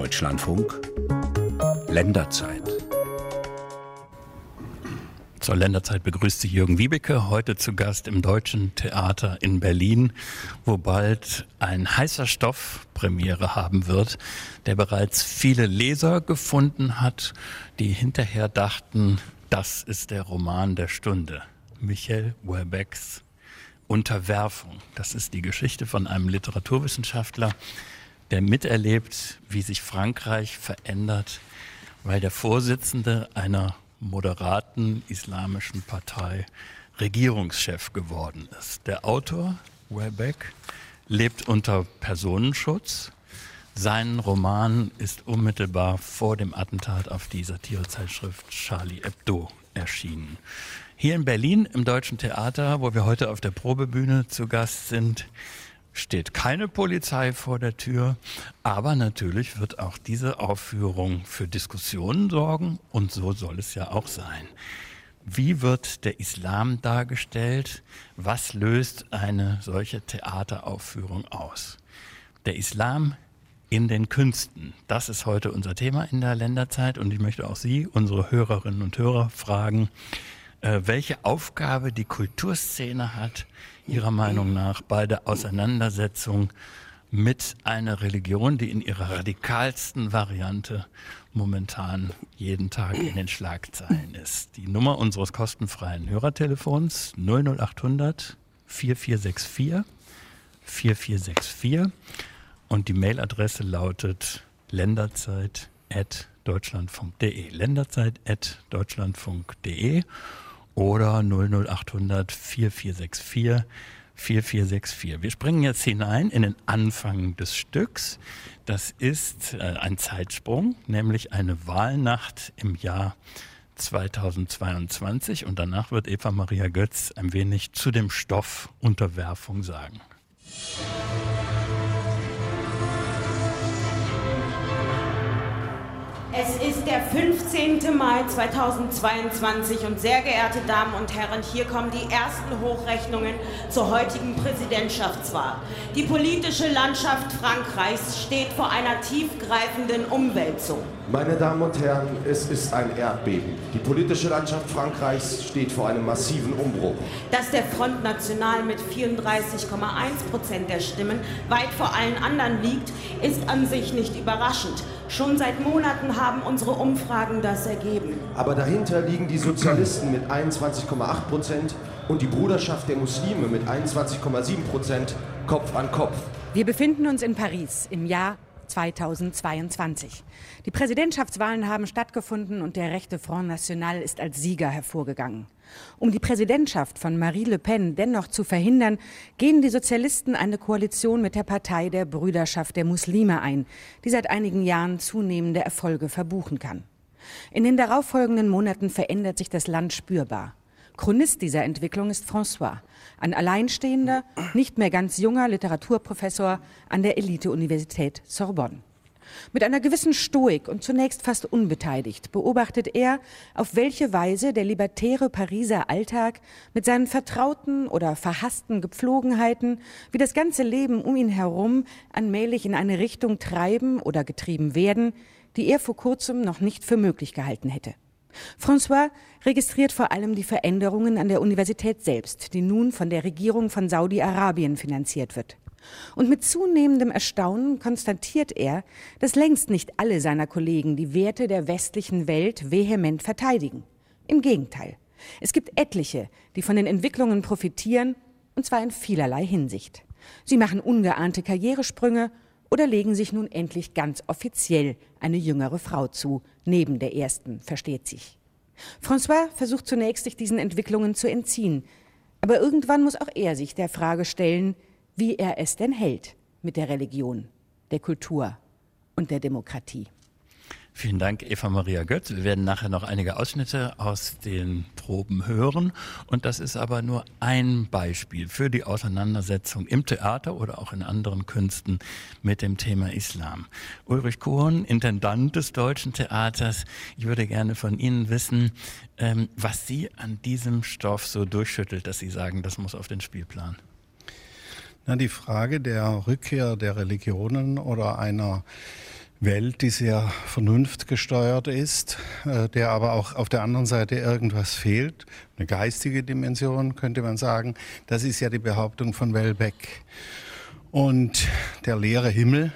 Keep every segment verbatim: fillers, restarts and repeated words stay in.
Deutschlandfunk Länderzeit. Zur Länderzeit begrüßt Sie Jürgen Wiebeke, heute zu Gast im Deutschen Theater in Berlin, wo bald ein heißer Stoff Premiere haben wird, der bereits viele Leser gefunden hat, die hinterher dachten, das ist der Roman der Stunde. Michel Houellebecqs Unterwerfung. Das ist die Geschichte von einem Literaturwissenschaftler, der miterlebt, wie sich Frankreich verändert, weil der Vorsitzende einer moderaten islamischen Partei Regierungschef geworden ist. Der Autor, Houellebecq, lebt unter Personenschutz. Sein Roman ist unmittelbar vor dem Attentat auf die Satirezeitschrift Charlie Hebdo erschienen. Hier in Berlin im Deutschen Theater, wo wir heute auf der Probebühne zu Gast sind, steht keine Polizei vor der Tür, aber natürlich wird auch diese Aufführung für Diskussionen sorgen und so soll es ja auch sein. Wie wird der Islam dargestellt? Was löst eine solche Theateraufführung aus? Der Islam in den Künsten, das ist heute unser Thema in der Länderzeit und ich möchte auch Sie, unsere Hörerinnen und Hörer, fragen, äh, welche Aufgabe die Kulturszene hat, Ihrer Meinung nach, bei der Auseinandersetzung mit einer Religion, die in ihrer radikalsten Variante momentan jeden Tag in den Schlagzeilen ist. Die Nummer unseres kostenfreien Hörertelefons null null acht hundert vier vier sechs vier vier vier sechs vier und die Mailadresse lautet länderzeit at deutschlandfunk punkt de länderzeit at deutschlandfunk punkt de oder null null acht hundert vier vier sechs vier vier vier sechs vier. Wir springen jetzt hinein in den Anfang des Stücks. Das ist äh, ein Zeitsprung, nämlich eine Wahlnacht im Jahr zweitausendzweiundzwanzig und danach wird Eva Maria Götz ein wenig zu dem Stoff Unterwerfung sagen. Es ist der fünfzehnte Mai zweitausendzweiundzwanzig und sehr geehrte Damen und Herren, hier kommen die ersten Hochrechnungen zur heutigen Präsidentschaftswahl. Die politische Landschaft Frankreichs steht vor einer tiefgreifenden Umwälzung. Meine Damen und Herren, es ist ein Erdbeben. Die politische Landschaft Frankreichs steht vor einem massiven Umbruch. Dass der Front National mit vierunddreißig Komma eins Prozent der Stimmen weit vor allen anderen liegt, ist an sich nicht überraschend. Schon seit Monaten haben unsere Umfragen das ergeben. Aber dahinter liegen die Sozialisten mit einundzwanzig Komma acht Prozent und die Bruderschaft der Muslime mit einundzwanzig Komma sieben Prozent Kopf an Kopf. Wir befinden uns in Paris im Jahr zweitausendzweiundzwanzig. Die Präsidentschaftswahlen haben stattgefunden und der rechte Front National ist als Sieger hervorgegangen. Um die Präsidentschaft von Marine Le Pen dennoch zu verhindern, gehen die Sozialisten eine Koalition mit der Partei der Brüderschaft der Muslime ein, die seit einigen Jahren zunehmende Erfolge verbuchen kann. In den darauffolgenden Monaten verändert sich das Land spürbar. Chronist dieser Entwicklung ist François, ein alleinstehender, nicht mehr ganz junger Literaturprofessor an der Elite-Universität Sorbonne. Mit einer gewissen Stoik und zunächst fast unbeteiligt beobachtet er, auf welche Weise der libertäre Pariser Alltag mit seinen vertrauten oder verhassten Gepflogenheiten, wie das ganze Leben um ihn herum allmählich in eine Richtung treiben oder getrieben werden, die er vor kurzem noch nicht für möglich gehalten hätte. François registriert vor allem die Veränderungen an der Universität selbst, die nun von der Regierung von Saudi-Arabien finanziert wird. Und mit zunehmendem Erstaunen konstatiert er, dass längst nicht alle seiner Kollegen die Werte der westlichen Welt vehement verteidigen. Im Gegenteil, es gibt etliche, die von den Entwicklungen profitieren, und zwar in vielerlei Hinsicht. Sie machen ungeahnte Karrieresprünge oder legen sich nun endlich ganz offiziell eine jüngere Frau zu, neben der ersten, versteht sich. François versucht zunächst, sich diesen Entwicklungen zu entziehen, aber irgendwann muss auch er sich der Frage stellen, wie er es denn hält mit der Religion, der Kultur und der Demokratie. Vielen Dank, Eva Maria Götz. Wir werden nachher noch einige Ausschnitte aus den Proben hören. Und das ist aber nur ein Beispiel für die Auseinandersetzung im Theater oder auch in anderen Künsten mit dem Thema Islam. Ulrich Kohn, Intendant des Deutschen Theaters. Ich würde gerne von Ihnen wissen, ähm, was Sie an diesem Stoff so durchschüttelt, dass Sie sagen, das muss auf den Spielplan. Na, die Frage der Rückkehr der Religionen oder einer Welt, die sehr vernunftgesteuert ist, äh, der aber auch auf der anderen Seite irgendwas fehlt. Eine geistige Dimension, könnte man sagen. Das ist ja die Behauptung von Welbeck. Und der leere Himmel,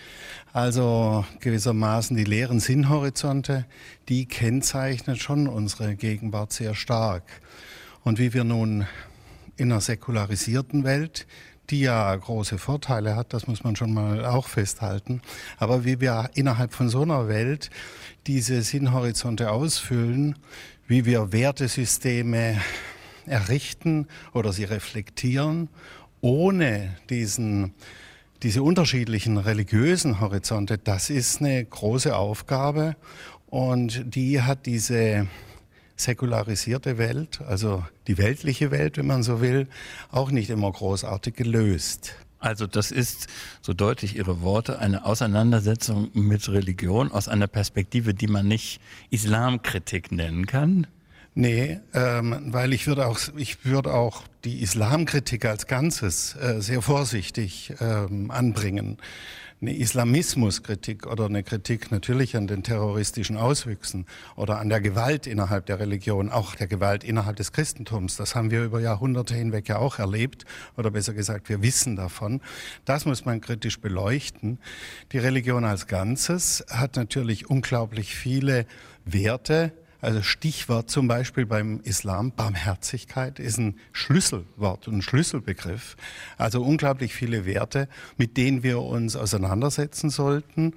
also gewissermaßen die leeren Sinnhorizonte, die kennzeichnen schon unsere Gegenwart sehr stark. Und wie wir nun in einer säkularisierten Welt, die ja große Vorteile hat, das muss man schon mal auch festhalten, aber wie wir innerhalb von so einer Welt diese Sinnhorizonte ausfüllen, wie wir Wertesysteme errichten oder sie reflektieren, ohne diesen, diese unterschiedlichen religiösen Horizonte, das ist eine große Aufgabe und die hat diese säkularisierte Welt, also die weltliche Welt, wenn man so will, auch nicht immer großartig gelöst. Also das ist, so deutlich Ihre Worte, eine Auseinandersetzung mit Religion aus einer Perspektive, die man nicht Islamkritik nennen kann? Nee, ähm, weil ich würde auch, ich würde auch die Islamkritik als Ganzes äh, sehr vorsichtig ähm, anbringen. Eine Islamismuskritik oder eine Kritik natürlich an den terroristischen Auswüchsen oder an der Gewalt innerhalb der Religion, auch der Gewalt innerhalb des Christentums. Das haben wir über Jahrhunderte hinweg ja auch erlebt oder besser gesagt, wir wissen davon. Das muss man kritisch beleuchten. Die Religion als Ganzes hat natürlich unglaublich viele Werte. Also Stichwort zum Beispiel beim Islam, Barmherzigkeit ist ein Schlüsselwort und ein Schlüsselbegriff. Also unglaublich viele Werte, mit denen wir uns auseinandersetzen sollten.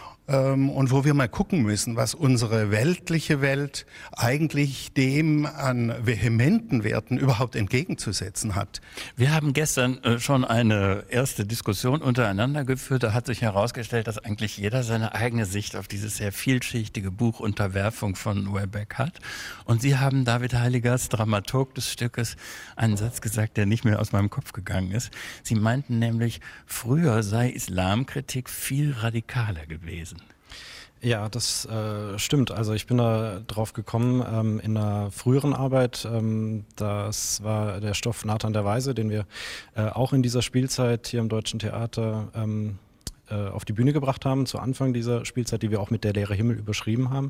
Und wo wir mal gucken müssen, was unsere weltliche Welt eigentlich dem an vehementen Werten überhaupt entgegenzusetzen hat. Wir haben gestern schon eine erste Diskussion untereinander geführt. Da hat sich herausgestellt, dass eigentlich jeder seine eigene Sicht auf dieses sehr vielschichtige Buch Unterwerfung von Welbeck hat. Und Sie haben David Heiligers, Dramaturg des Stückes, einen Satz gesagt, der nicht mehr aus meinem Kopf gegangen ist. Sie meinten nämlich, früher sei Islamkritik viel radikaler gewesen. Ja, das äh, stimmt. Also ich bin da drauf gekommen ähm, in einer früheren Arbeit. Ähm, das war der Stoff Nathan der Weise, den wir äh, auch in dieser Spielzeit hier im Deutschen Theater ähm, äh, auf die Bühne gebracht haben, zu Anfang dieser Spielzeit, die wir auch mit Der leere Himmel überschrieben haben.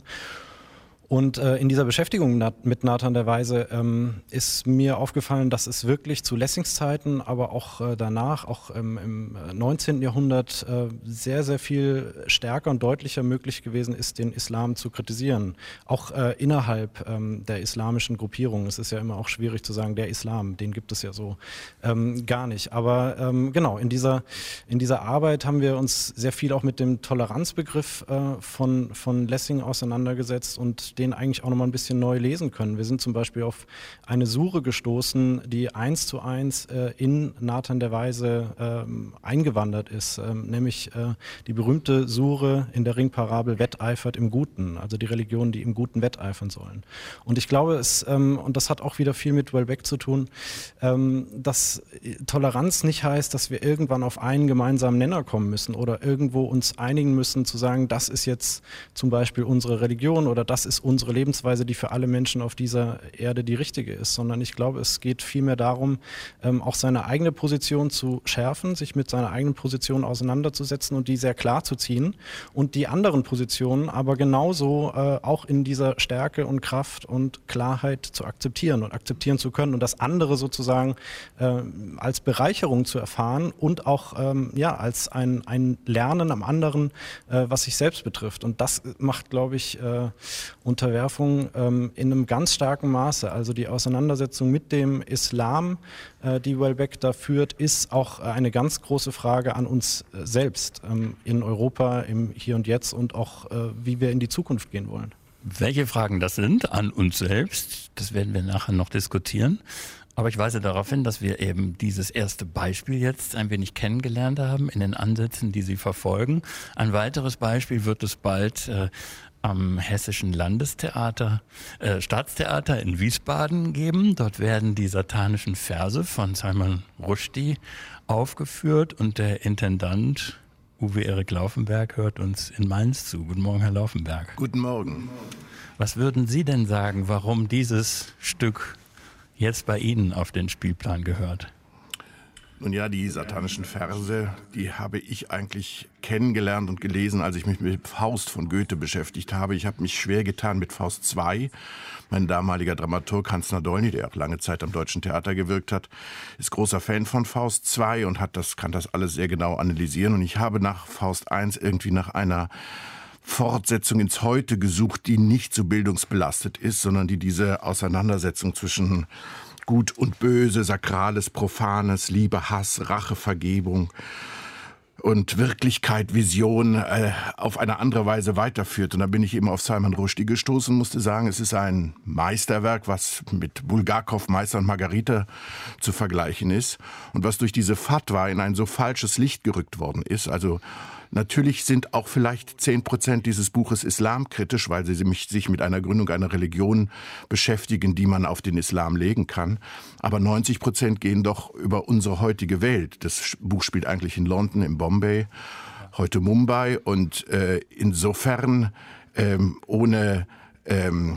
Und äh, in dieser Beschäftigung nat- mit Nathan der Weise ähm, ist mir aufgefallen, dass es wirklich zu Lessings Zeiten, aber auch äh, danach, auch ähm, im neunzehnten Jahrhundert, äh, sehr, sehr viel stärker und deutlicher möglich gewesen ist, den Islam zu kritisieren. Auch äh, innerhalb ähm, der islamischen Gruppierung. Es ist ja immer auch schwierig zu sagen, der Islam, den gibt es ja so ähm, gar nicht. Aber ähm, genau, in dieser, in dieser Arbeit haben wir uns sehr viel auch mit dem Toleranzbegriff äh, von, von Lessing auseinandergesetzt und den eigentlich auch nochmal ein bisschen neu lesen können. Wir sind zum Beispiel auf eine Sure gestoßen, die eins zu eins äh, in Nathan der Weise ähm, eingewandert ist, ähm, nämlich äh, die berühmte Sure in der Ringparabel Wetteifert im Guten, also die Religionen, die im Guten wetteifern sollen. Und ich glaube, es, ähm, und das hat auch wieder viel mit Welbeck zu tun, ähm, dass Toleranz nicht heißt, dass wir irgendwann auf einen gemeinsamen Nenner kommen müssen oder irgendwo uns einigen müssen zu sagen, das ist jetzt zum Beispiel unsere Religion oder das ist unsere Lebensweise, die für alle Menschen auf dieser Erde die richtige ist, sondern ich glaube, es geht vielmehr darum, ähm, auch seine eigene Position zu schärfen, sich mit seiner eigenen Position auseinanderzusetzen und die sehr klar zu ziehen und die anderen Positionen aber genauso äh, auch in dieser Stärke und Kraft und Klarheit zu akzeptieren und akzeptieren zu können und das andere sozusagen äh, als Bereicherung zu erfahren und auch ähm, ja, als ein, ein Lernen am anderen, äh, was sich selbst betrifft. Und das macht, glaube ich, äh, Unterwerfung ähm, in einem ganz starken Maße. Also die Auseinandersetzung mit dem Islam, äh, die Welbeck da führt, ist auch eine ganz große Frage an uns äh, selbst ähm, in Europa, im Hier und Jetzt und auch, äh, wie wir in die Zukunft gehen wollen. Welche Fragen das sind an uns selbst, das werden wir nachher noch diskutieren. Aber ich weise darauf hin, dass wir eben dieses erste Beispiel jetzt ein wenig kennengelernt haben in den Ansätzen, die Sie verfolgen. Ein weiteres Beispiel wird es bald äh, am Hessischen Landestheater, äh, Staatstheater in Wiesbaden geben. Dort werden die satanischen Verse von Salman Rushdie aufgeführt und der Intendant Uwe Erik Laufenberg hört uns in Mainz zu. Guten Morgen, Herr Laufenberg. Guten Morgen. Was würden Sie denn sagen, warum dieses Stück jetzt bei Ihnen auf den Spielplan gehört? Nun ja, die satanischen Verse, die habe ich eigentlich kennengelernt und gelesen, als ich mich mit Faust von Goethe beschäftigt habe. Ich habe mich schwer getan mit Faust zwei. Mein damaliger Dramaturg Hans Nadolny, der auch lange Zeit am Deutschen Theater gewirkt hat, ist großer Fan von Faust zwei und hat das, kann das alles sehr genau analysieren. Und ich habe nach Faust eins irgendwie nach einer Fortsetzung ins Heute gesucht, die nicht so bildungsbelastet ist, sondern die diese Auseinandersetzung zwischen Gut und Böse, Sakrales, Profanes, Liebe, Hass, Rache, Vergebung und Wirklichkeit, Vision äh, auf eine andere Weise weiterführt. Und da bin ich eben auf Salman Rushdie gestoßen und musste sagen, es ist ein Meisterwerk, was mit Bulgakov, Meister und Margarita zu vergleichen ist und was durch diese Fatwa in ein so falsches Licht gerückt worden ist. Also natürlich sind auch vielleicht zehn Prozent dieses Buches islamkritisch, weil sie sich mit einer Gründung einer Religion beschäftigen, die man auf den Islam legen kann. Aber neunzig Prozent gehen doch über unsere heutige Welt. Das Buch spielt eigentlich in London, in Bombay, heute Mumbai. Und äh, insofern ähm, ohne ähm,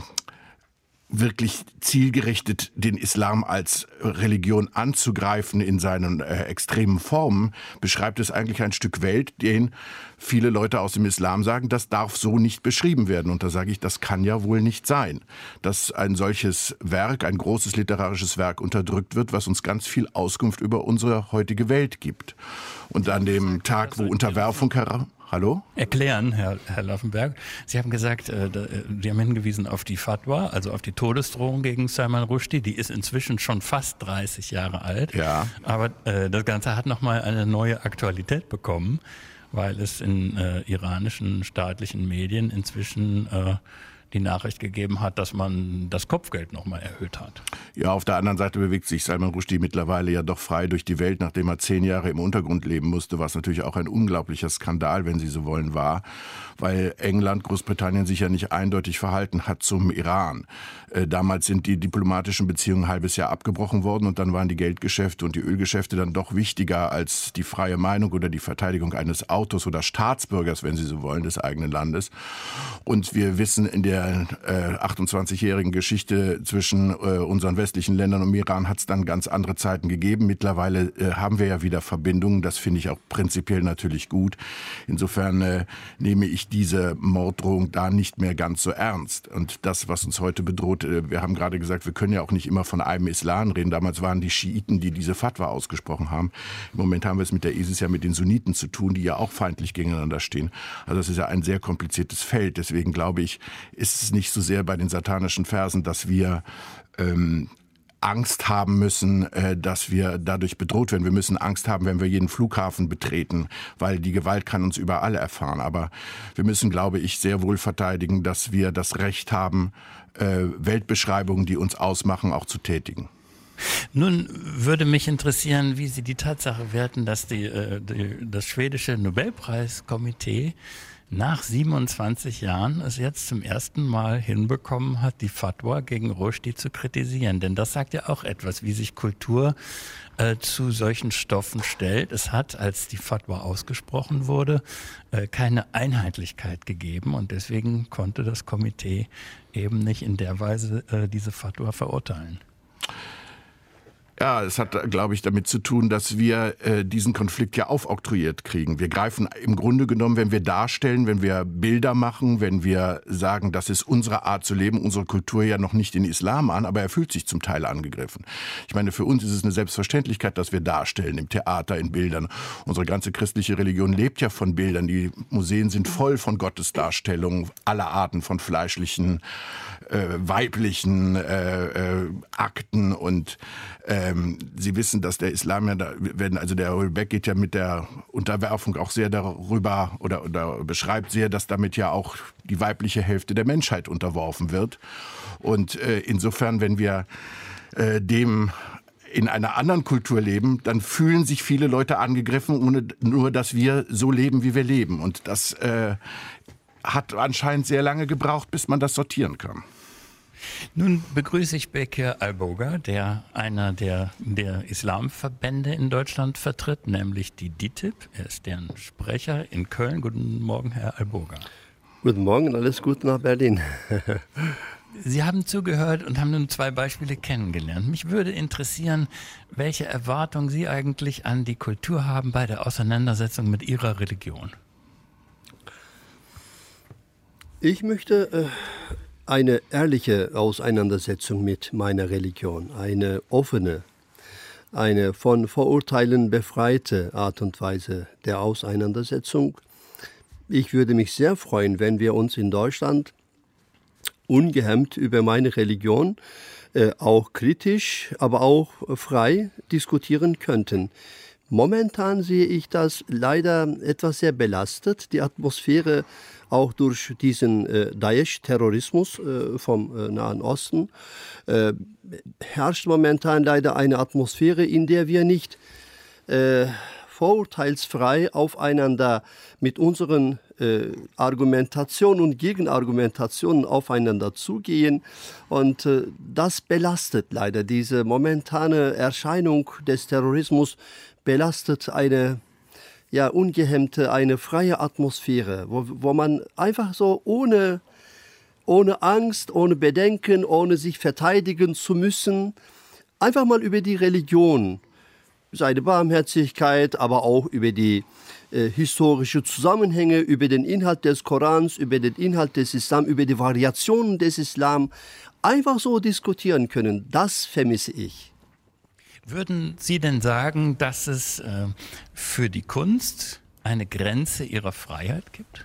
wirklich zielgerichtet den Islam als Religion anzugreifen in seinen äh, extremen Formen, beschreibt es eigentlich ein Stück Welt, den viele Leute aus dem Islam sagen, das darf so nicht beschrieben werden. Und da sage ich, das kann ja wohl nicht sein, dass ein solches Werk, ein großes literarisches Werk unterdrückt wird, was uns ganz viel Auskunft über unsere heutige Welt gibt. Und an dem Tag, wo Unterwerfung heran... Hallo? Erklären, Herr, Herr Laffenberg. Sie haben gesagt, äh, da, Sie haben hingewiesen auf die Fatwa, also auf die Todesdrohung gegen Salman Rushdie. Die ist inzwischen schon fast dreißig Jahre alt. Ja. Aber äh, das Ganze hat nochmal eine neue Aktualität bekommen, weil es in äh, iranischen staatlichen Medien inzwischen äh, die Nachricht gegeben hat, dass man das Kopfgeld nochmal erhöht hat. Ja, auf der anderen Seite bewegt sich Salman Rushdie mittlerweile ja doch frei durch die Welt, nachdem er zehn Jahre im Untergrund leben musste, was natürlich auch ein unglaublicher Skandal, wenn Sie so wollen, war, weil England, Großbritannien sich ja nicht eindeutig verhalten hat zum Iran. Äh, damals sind die diplomatischen Beziehungen ein halbes Jahr abgebrochen worden und dann waren die Geldgeschäfte und die Ölgeschäfte dann doch wichtiger als die freie Meinung oder die Verteidigung eines Autos oder Staatsbürgers, wenn Sie so wollen, des eigenen Landes. Und wir wissen in der äh, achtundzwanzigjährigen Geschichte zwischen äh, unseren westlichen Ländern und Iran hat es dann ganz andere Zeiten gegeben. Mittlerweile äh, haben wir ja wieder Verbindungen. Das finde ich auch prinzipiell natürlich gut. Insofern äh, nehme ich diese Morddrohung da nicht mehr ganz so ernst. Und das, was uns heute bedroht, äh, wir haben gerade gesagt, wir können ja auch nicht immer von einem Islam reden. Damals waren die Schiiten, die diese Fatwa ausgesprochen haben. Im Moment haben wir es mit der ISIS ja mit den Sunniten zu tun, die ja auch feindlich gegeneinander stehen. Also das ist ja ein sehr kompliziertes Feld. Deswegen glaube ich, ist es nicht so sehr bei den satanischen Versen, dass wir ähm, Angst haben müssen, äh, dass wir dadurch bedroht werden. Wir müssen Angst haben, wenn wir jeden Flughafen betreten, weil die Gewalt kann uns überall erfahren. Aber wir müssen, glaube ich, sehr wohl verteidigen, dass wir das Recht haben, äh, Weltbeschreibungen, die uns ausmachen, auch zu tätigen. Nun würde mich interessieren, wie Sie die Tatsache werten, dass die, äh, die, das schwedische Nobelpreiskomitee nach siebenundzwanzig Jahren es jetzt zum ersten Mal hinbekommen hat, die Fatwa gegen Rushdie zu kritisieren. Denn das sagt ja auch etwas, wie sich Kultur äh, zu solchen Stoffen stellt. Es hat, als die Fatwa ausgesprochen wurde, äh, keine Einheitlichkeit gegeben. Und deswegen konnte das Komitee eben nicht in der Weise äh, diese Fatwa verurteilen. Ja, es hat, glaube ich, damit zu tun, dass wir äh, diesen Konflikt ja aufoktroyiert kriegen. Wir greifen im Grunde genommen, wenn wir darstellen, wenn wir Bilder machen, wenn wir sagen, das ist unsere Art zu leben, unsere Kultur ja noch nicht den Islam an, aber er fühlt sich zum Teil angegriffen. Ich meine, für uns ist es eine Selbstverständlichkeit, dass wir darstellen im Theater, in Bildern. Unsere ganze christliche Religion lebt ja von Bildern. Die Museen sind voll von Gottesdarstellungen aller Arten, von fleischlichen, äh, weiblichen äh, äh, Akten und Ähm, Sie wissen, dass der Islam ja, da, wenn, also der Houellebecq geht ja mit der Unterwerfung auch sehr darüber oder, oder beschreibt sehr, dass damit ja auch die weibliche Hälfte der Menschheit unterworfen wird. Und äh, insofern, wenn wir äh, dem in einer anderen Kultur leben, dann fühlen sich viele Leute angegriffen, ohne nur, dass wir so leben, wie wir leben. Und das äh, hat anscheinend sehr lange gebraucht, bis man das sortieren kann. Nun begrüße ich Bekir Alboga, der einer der, der Islamverbände in Deutschland vertritt, nämlich die D I T I B. Er ist deren Sprecher in Köln. Guten Morgen, Herr Alboga. Guten Morgen und alles Gute nach Berlin. Sie haben zugehört und haben nun zwei Beispiele kennengelernt. Mich würde interessieren, welche Erwartungen Sie eigentlich an die Kultur haben bei der Auseinandersetzung mit Ihrer Religion. Ich möchte äh, eine ehrliche Auseinandersetzung mit meiner Religion, eine offene, eine von Vorurteilen befreite Art und Weise der Auseinandersetzung. Ich würde mich sehr freuen, wenn wir uns in Deutschland ungehemmt über meine Religion, äh, auch kritisch, aber auch frei diskutieren könnten. Momentan sehe ich das leider etwas sehr belastet, die Atmosphäre auch durch diesen äh, Daesh-Terrorismus äh, vom äh, Nahen Osten. Äh, herrscht momentan leider eine Atmosphäre, in der wir nicht äh, vorurteilsfrei aufeinander mit unseren äh, Argumentationen und Gegenargumentationen aufeinander zugehen. Und äh, das belastet leider. Diese momentane Erscheinung des Terrorismus belastet eine ja, ungehemmte, eine freie Atmosphäre, wo, wo man einfach so ohne, ohne Angst, ohne Bedenken, ohne sich verteidigen zu müssen, einfach mal über die Religion, seine Barmherzigkeit, aber auch über die äh, historischen Zusammenhänge, über den Inhalt des Korans, über den Inhalt des Islam, über die Variationen des Islam einfach so diskutieren können. Das vermisse ich. Würden Sie denn sagen, dass es äh, für die Kunst eine Grenze ihrer Freiheit gibt?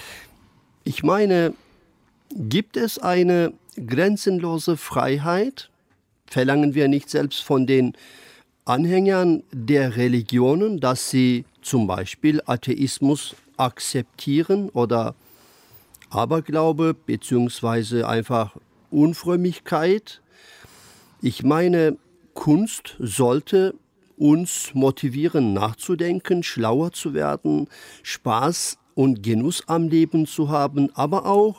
Ich meine, gibt es eine grenzenlose Freiheit? Verlangen wir nicht selbst von den Anhängern der Religionen, dass sie zum Beispiel Atheismus akzeptieren oder Aberglaube beziehungsweise einfach Unfrömmigkeit? Ich meine, Kunst sollte uns motivieren, nachzudenken, schlauer zu werden, Spaß und Genuss am Leben zu haben, aber auch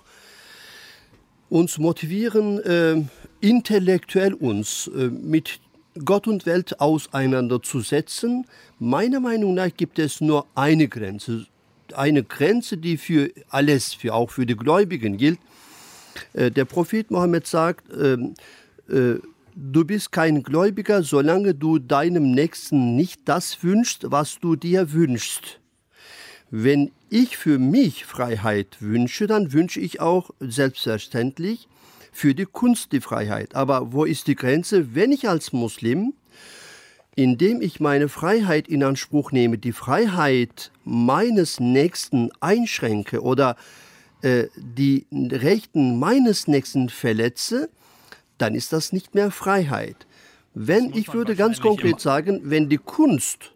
uns motivieren, äh, intellektuell uns äh, mit Gott und Welt auseinanderzusetzen. Meiner Meinung nach gibt es nur eine Grenze, eine Grenze, die für alles, für auch für die Gläubigen gilt. Äh, der Prophet Mohammed sagt, äh, äh, du bist kein Gläubiger, solange du deinem Nächsten nicht das wünschst, was du dir wünschst. Wenn ich für mich Freiheit wünsche, dann wünsche ich auch selbstverständlich für die Kunst die Freiheit. Aber wo ist die Grenze? Wenn ich als Muslim, indem ich meine Freiheit in Anspruch nehme, die Freiheit meines Nächsten einschränke oder äh, die Rechten meines Nächsten verletze, dann ist das nicht mehr Freiheit. Wenn, ich würde ganz konkret sagen, wenn die Kunst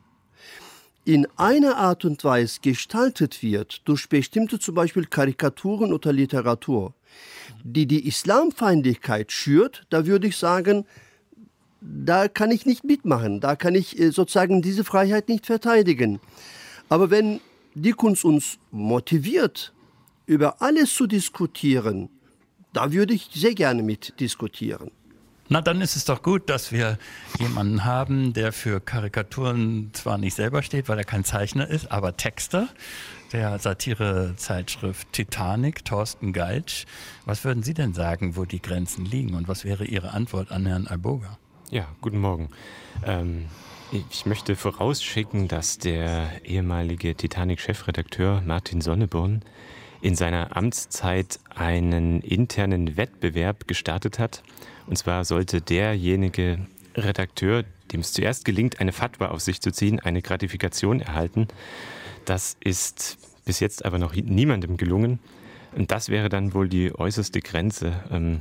in einer Art und Weise gestaltet wird, durch bestimmte zum Beispiel Karikaturen oder Literatur, die die Islamfeindlichkeit schürt, da würde ich sagen, da kann ich nicht mitmachen, da kann ich sozusagen diese Freiheit nicht verteidigen. Aber wenn die Kunst uns motiviert, über alles zu diskutieren, da würde ich sehr gerne mit diskutieren. Na, dann ist es doch gut, dass wir jemanden haben, der für Karikaturen zwar nicht selber steht, weil er kein Zeichner ist, aber Texter der Satirezeitschrift Titanic, Thorsten Geitsch. Was würden Sie denn sagen, wo die Grenzen liegen und was wäre Ihre Antwort an Herrn Alboga? Ja, guten Morgen. Ähm, ich möchte vorausschicken, dass der ehemalige Titanic-Chefredakteur Martin Sonneborn in seiner Amtszeit einen internen Wettbewerb gestartet hat. Und zwar sollte derjenige Redakteur, dem es zuerst gelingt, eine Fatwa auf sich zu ziehen, eine Gratifikation erhalten. Das ist bis jetzt aber noch niemandem gelungen. Und das wäre dann wohl die äußerste Grenze. Ähm,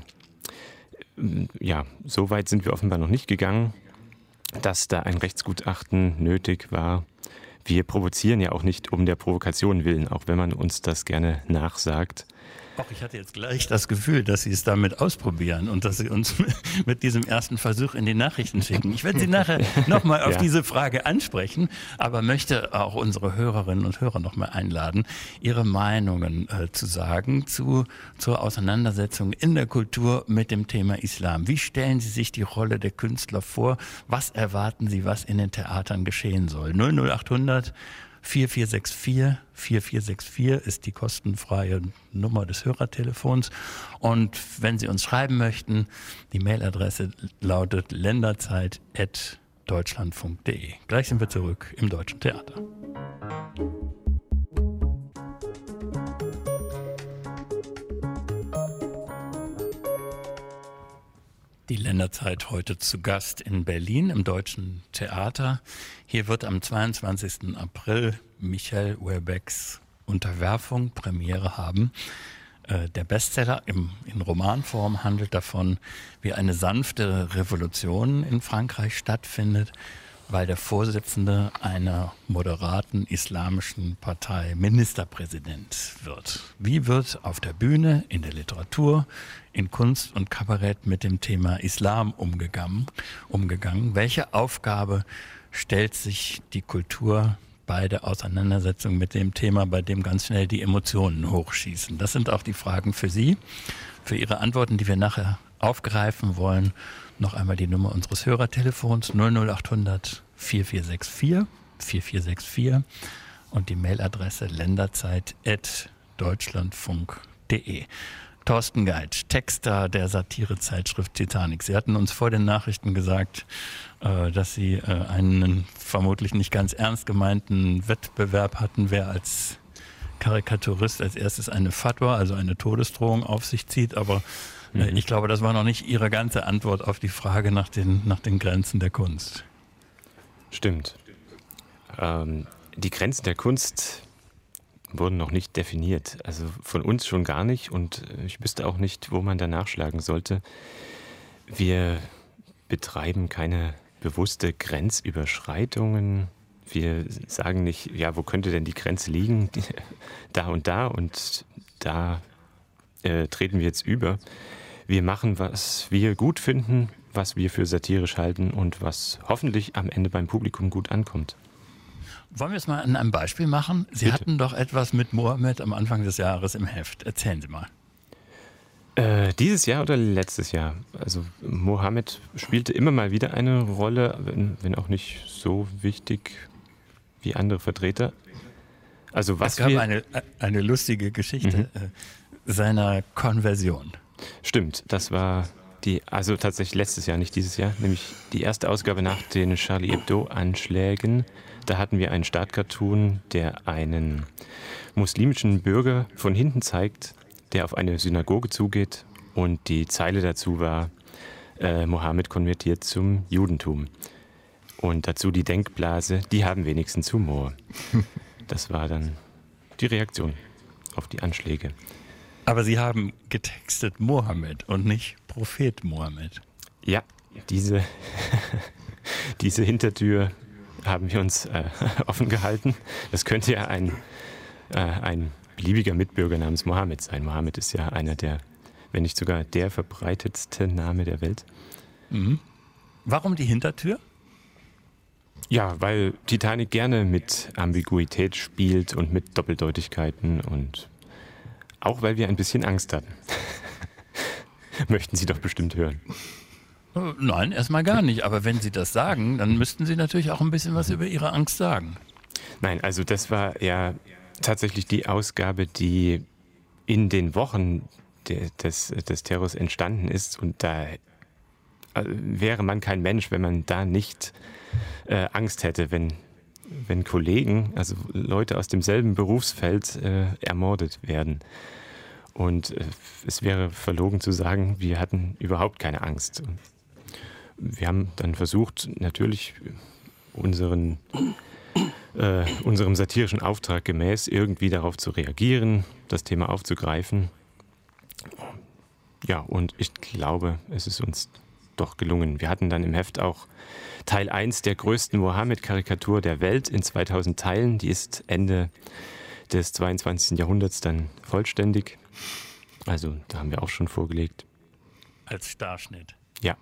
ja, so weit sind wir offenbar noch nicht gegangen, dass da ein Rechtsgutachten nötig war. Wir provozieren ja auch nicht um der Provokation willen, auch wenn man uns das gerne nachsagt. Doch, ich hatte jetzt gleich das Gefühl, dass Sie es damit ausprobieren und dass Sie uns mit diesem ersten Versuch in die Nachrichten schicken. Ich werde Sie nachher nochmal auf ja. diese Frage ansprechen, aber möchte auch unsere Hörerinnen und Hörer nochmal einladen, ihre Meinungen äh, zu sagen zu, zur Auseinandersetzung in der Kultur mit dem Thema Islam. Wie stellen Sie sich die Rolle der Künstler vor? Was erwarten Sie, was in den Theatern geschehen soll? null null achthundert vier vier sechs vier, vier vier sechs vier ist die kostenfreie Nummer des Hörertelefons. Und wenn Sie uns schreiben möchten, die Mailadresse lautet länderzeit at deutschlandfunk punkt de. Gleich sind wir zurück im Deutschen Theater. Die Länderzeit heute zu Gast in Berlin im Deutschen Theater. Hier wird am zweiundzwanzigsten April Michel Houellebecqs Unterwerfung Premiere haben. Äh, der Bestseller im, in Romanform handelt davon, wie eine sanfte Revolution in Frankreich stattfindet, weil der Vorsitzende einer moderaten islamischen Partei Ministerpräsident wird. Wie wird auf der Bühne, in der Literatur, in Kunst und Kabarett mit dem Thema Islam umgegangen? umgegangen? Welche Aufgabe stellt sich die Kultur bei der Auseinandersetzung mit dem Thema, bei dem ganz schnell die Emotionen hochschießen? Das sind auch die Fragen für Sie, für Ihre Antworten, die wir nachher aufgreifen wollen. Noch einmal die Nummer unseres Hörertelefons null null acht hundert, vier vier sechs vier, vier vier sechs vier und die Mailadresse länderzeit at deutschlandfunk punkt de. Thorsten Geitsch, Texter der Satirezeitschrift Titanic. Sie hatten uns vor den Nachrichten gesagt, äh, dass Sie äh, einen vermutlich nicht ganz ernst gemeinten Wettbewerb hatten, wer als Karikaturist als erstes eine Fatwa, also eine Todesdrohung auf sich zieht, aber äh, mhm. ich glaube, das war noch nicht Ihre ganze Antwort auf die Frage nach den, nach den Grenzen der Kunst. Stimmt. Ähm, die Grenzen der Kunst wurden noch nicht definiert. Also von uns schon gar nicht und ich wüsste auch nicht, wo man da nachschlagen sollte. Wir betreiben keine bewusste Grenzüberschreitungen. Wir sagen nicht, ja, wo könnte denn die Grenze liegen? Da und da und da äh, treten wir jetzt über. Wir machen, was wir gut finden, was wir für satirisch halten und was hoffentlich am Ende beim Publikum gut ankommt. Wollen wir es mal an einem Beispiel machen? Sie Bitte. hatten doch etwas mit Mohammed am Anfang des Jahres im Heft. Erzählen Sie mal. Äh, dieses Jahr oder letztes Jahr? Also Mohammed spielte immer mal wieder eine Rolle, wenn, wenn auch nicht so wichtig wie andere Vertreter. Also was es gab wir eine, eine lustige Geschichte Mhm. äh, seiner Konversion. Stimmt, das war die, also tatsächlich letztes Jahr, nicht dieses Jahr, nämlich die erste Ausgabe nach den Charlie Hebdo-Anschlägen. Da hatten wir einen Startcartoon, der einen muslimischen Bürger von hinten zeigt, der auf eine Synagoge zugeht und die Zeile dazu war, äh, Mohammed konvertiert zum Judentum. Und dazu die Denkblase, die haben wenigstens Humor. Das war dann die Reaktion auf die Anschläge. Aber Sie haben getextet Mohammed und nicht Prophet Mohammed. Ja, diese, diese Hintertür haben wir uns äh, offen gehalten. Das könnte ja ein, äh, ein beliebiger Mitbürger namens Mohammed sein. Mohammed ist ja einer der, wenn nicht sogar der verbreitetste Name der Welt. Mhm. Warum die Hintertür? Ja, weil Titanic gerne mit Ambiguität spielt und mit Doppeldeutigkeiten und auch weil wir ein bisschen Angst hatten. Möchten Sie doch bestimmt hören. Nein, erstmal gar nicht. Aber wenn Sie das sagen, dann müssten Sie natürlich auch ein bisschen was über Ihre Angst sagen. Nein, also das war ja tatsächlich die Ausgabe, die in den Wochen de, des, des Terrors entstanden ist. Und da also wäre man kein Mensch, wenn man da nicht äh, Angst hätte, wenn, wenn Kollegen, also Leute aus demselben Berufsfeld äh, ermordet werden. Und äh, es wäre verlogen zu sagen, wir hatten überhaupt keine Angst. Und wir haben dann versucht, natürlich unseren, äh, unserem satirischen Auftrag gemäß irgendwie darauf zu reagieren, das Thema aufzugreifen. Ja, und ich glaube, es ist uns doch gelungen. Wir hatten dann im Heft auch Teil eins der größten Mohammed-Karikatur der Welt in zweitausend Teilen. Die ist Ende des zweiundzwanzigsten Jahrhunderts dann vollständig. Also da haben wir auch schon vorgelegt. Als Starschnitt. Ja.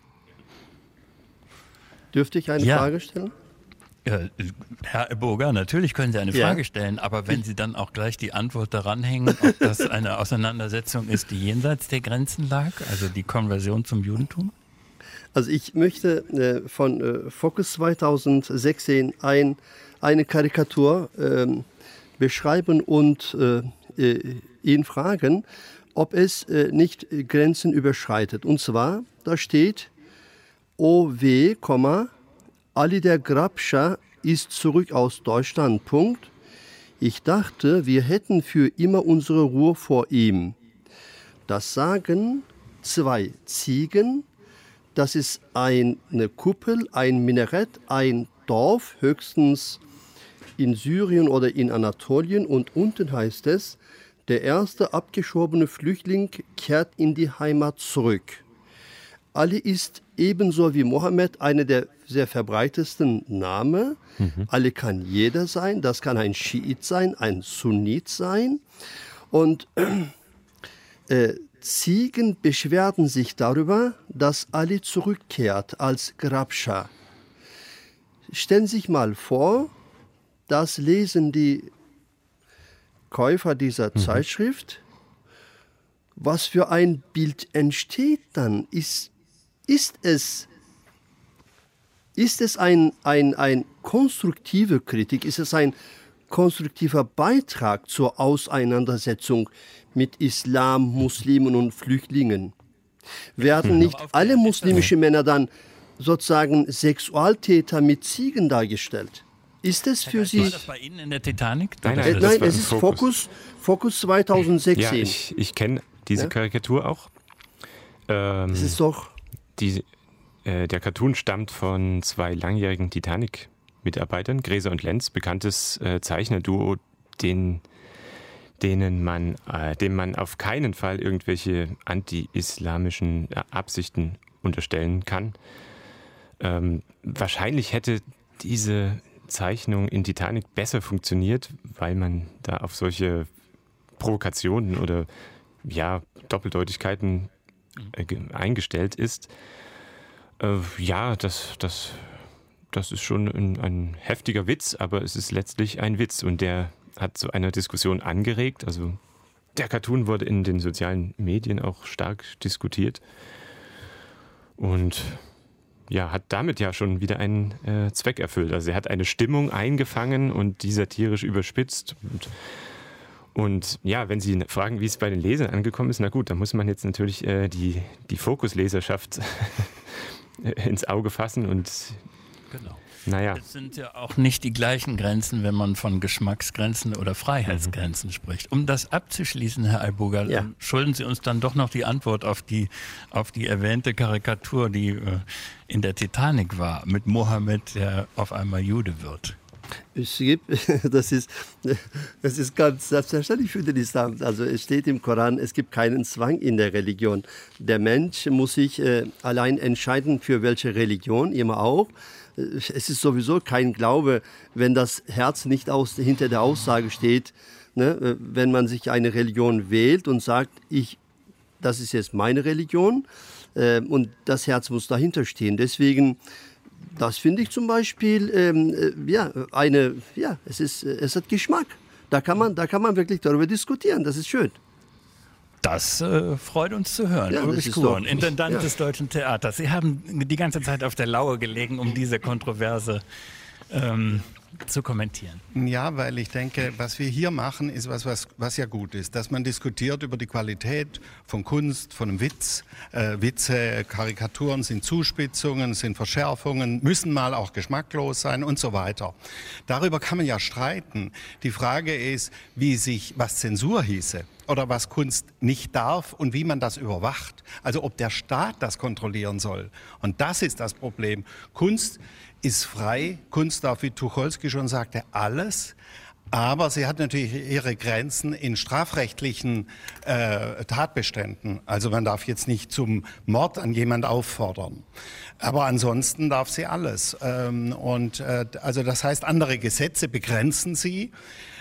Dürfte ich eine Ja. Frage stellen? Äh, Herr Burger, natürlich können Sie eine Ja. Frage stellen, aber wenn Sie dann auch gleich die Antwort daran hängen, ob das eine Auseinandersetzung ist, die jenseits der Grenzen lag, also die Konversion zum Judentum? Also ich möchte äh, von äh, Focus zweitausendsechzehn ein eine Karikatur äh, beschreiben und äh, ihn fragen, ob es äh, nicht Grenzen überschreitet. Und zwar, da steht, O W, Ali der Grabscher ist zurück aus Deutschland, Punkt. Ich dachte, wir hätten für immer unsere Ruhe vor ihm. Das sagen zwei Ziegen, das ist eine Kuppel, ein Minarett, ein Dorf, höchstens in Syrien oder in Anatolien. Und unten heißt es, der erste abgeschobene Flüchtling kehrt in die Heimat zurück. Ali ist ebenso wie Mohammed einer der sehr verbreitetsten Namen. Mhm. Ali kann jeder sein, das kann ein Schiit sein, ein Sunnit sein. Und äh, Ziegen beschwerten sich darüber, dass Ali zurückkehrt als Grabscher. Stellen Sie sich mal vor, das lesen die Käufer dieser mhm. Zeitschrift. Was für ein Bild entsteht dann? Ist, ist es, ist es ein, ein, ein konstruktive Kritik? Ist es ein konstruktiver Beitrag zur Auseinandersetzung mit Islam, Muslimen und Flüchtlingen? Werden nicht alle muslimischen Männer dann sozusagen Sexualtäter mit Ziegen dargestellt? Ist es für Sie... War das bei Ihnen in der Titanic? Nein, nein, äh, nein es ist Focus, Focus zwanzig sechzehn. Ja, ich, ich kenne diese ja? Karikatur auch. Ähm, es ist doch... Die, äh, der Cartoon stammt von zwei langjährigen Titanic-Mitarbeitern, Gräser und Lenz, bekanntes äh, Zeichnerduo, den, denen man, äh, dem man auf keinen Fall irgendwelche anti-islamischen äh, Absichten unterstellen kann. Ähm, wahrscheinlich hätte diese Zeichnung in Titanic besser funktioniert, weil man da auf solche Provokationen oder ja, Doppeldeutigkeiten äh, eingestellt ist. Äh, ja, das, das, das ist schon ein, ein heftiger Witz, aber es ist letztlich ein Witz und der hat zu einer Diskussion angeregt. Also der Cartoon wurde in den sozialen Medien auch stark diskutiert und ja, hat damit ja schon wieder einen äh, Zweck erfüllt. Also er hat eine Stimmung eingefangen und die satirisch überspitzt. Und, und ja, wenn Sie fragen, wie es bei den Lesern angekommen ist, na gut, dann muss man jetzt natürlich äh, die, die Fokusleserschaft ins Auge fassen und genau. Naja. Es sind ja auch nicht die gleichen Grenzen, wenn man von Geschmacksgrenzen oder Freiheitsgrenzen mhm. spricht. Um das abzuschließen, Herr Albugal, ja. schulden Sie uns dann doch noch die Antwort auf die, auf die erwähnte Karikatur, die äh, in der Titanic war, mit Mohammed, der auf einmal Jude wird. Es gibt, das ist, das ist ganz selbstverständlich für den Islam. Also es steht im Koran, es gibt keinen Zwang in der Religion. Der Mensch muss sich äh, allein entscheiden, für welche Religion, immer auch. Es ist sowieso kein Glaube, wenn das Herz nicht aus, hinter der Aussage steht, ne? Wenn man sich eine Religion wählt und sagt, ich, das ist jetzt meine Religion äh, und das Herz muss dahinter stehen. Deswegen, das finde ich zum Beispiel, ähm, ja, eine, ja, es ist, es hat Geschmack. Da kann man, da kann man wirklich darüber diskutieren. Das ist schön. Das äh, freut uns zu hören. Ja, Ulrich Kuhn, Intendant ja. des Deutschen Theaters. Sie haben die ganze Zeit auf der Lauer gelegen, um diese Kontroverse ähm, zu kommentieren. Ja, weil ich denke, was wir hier machen, ist was, was, was ja gut ist, dass man diskutiert über die Qualität von Kunst, von einem Witz. Äh, Witze, Karikaturen sind Zuspitzungen, sind Verschärfungen, müssen mal auch geschmacklos sein und so weiter. Darüber kann man ja streiten. Die Frage ist, wie sich, was Zensur hieße oder was Kunst nicht darf und wie man das überwacht. Also ob der Staat das kontrollieren soll. Und das ist das Problem. Kunst ist frei. Kunst darf, wie Tucholsky schon sagte, alles. Aber sie hat natürlich ihre Grenzen in strafrechtlichen äh, Tatbeständen. Also man darf jetzt nicht zum Mord an jemand auffordern. Aber ansonsten darf sie alles. Ähm, und äh, also das heißt, andere Gesetze begrenzen sie.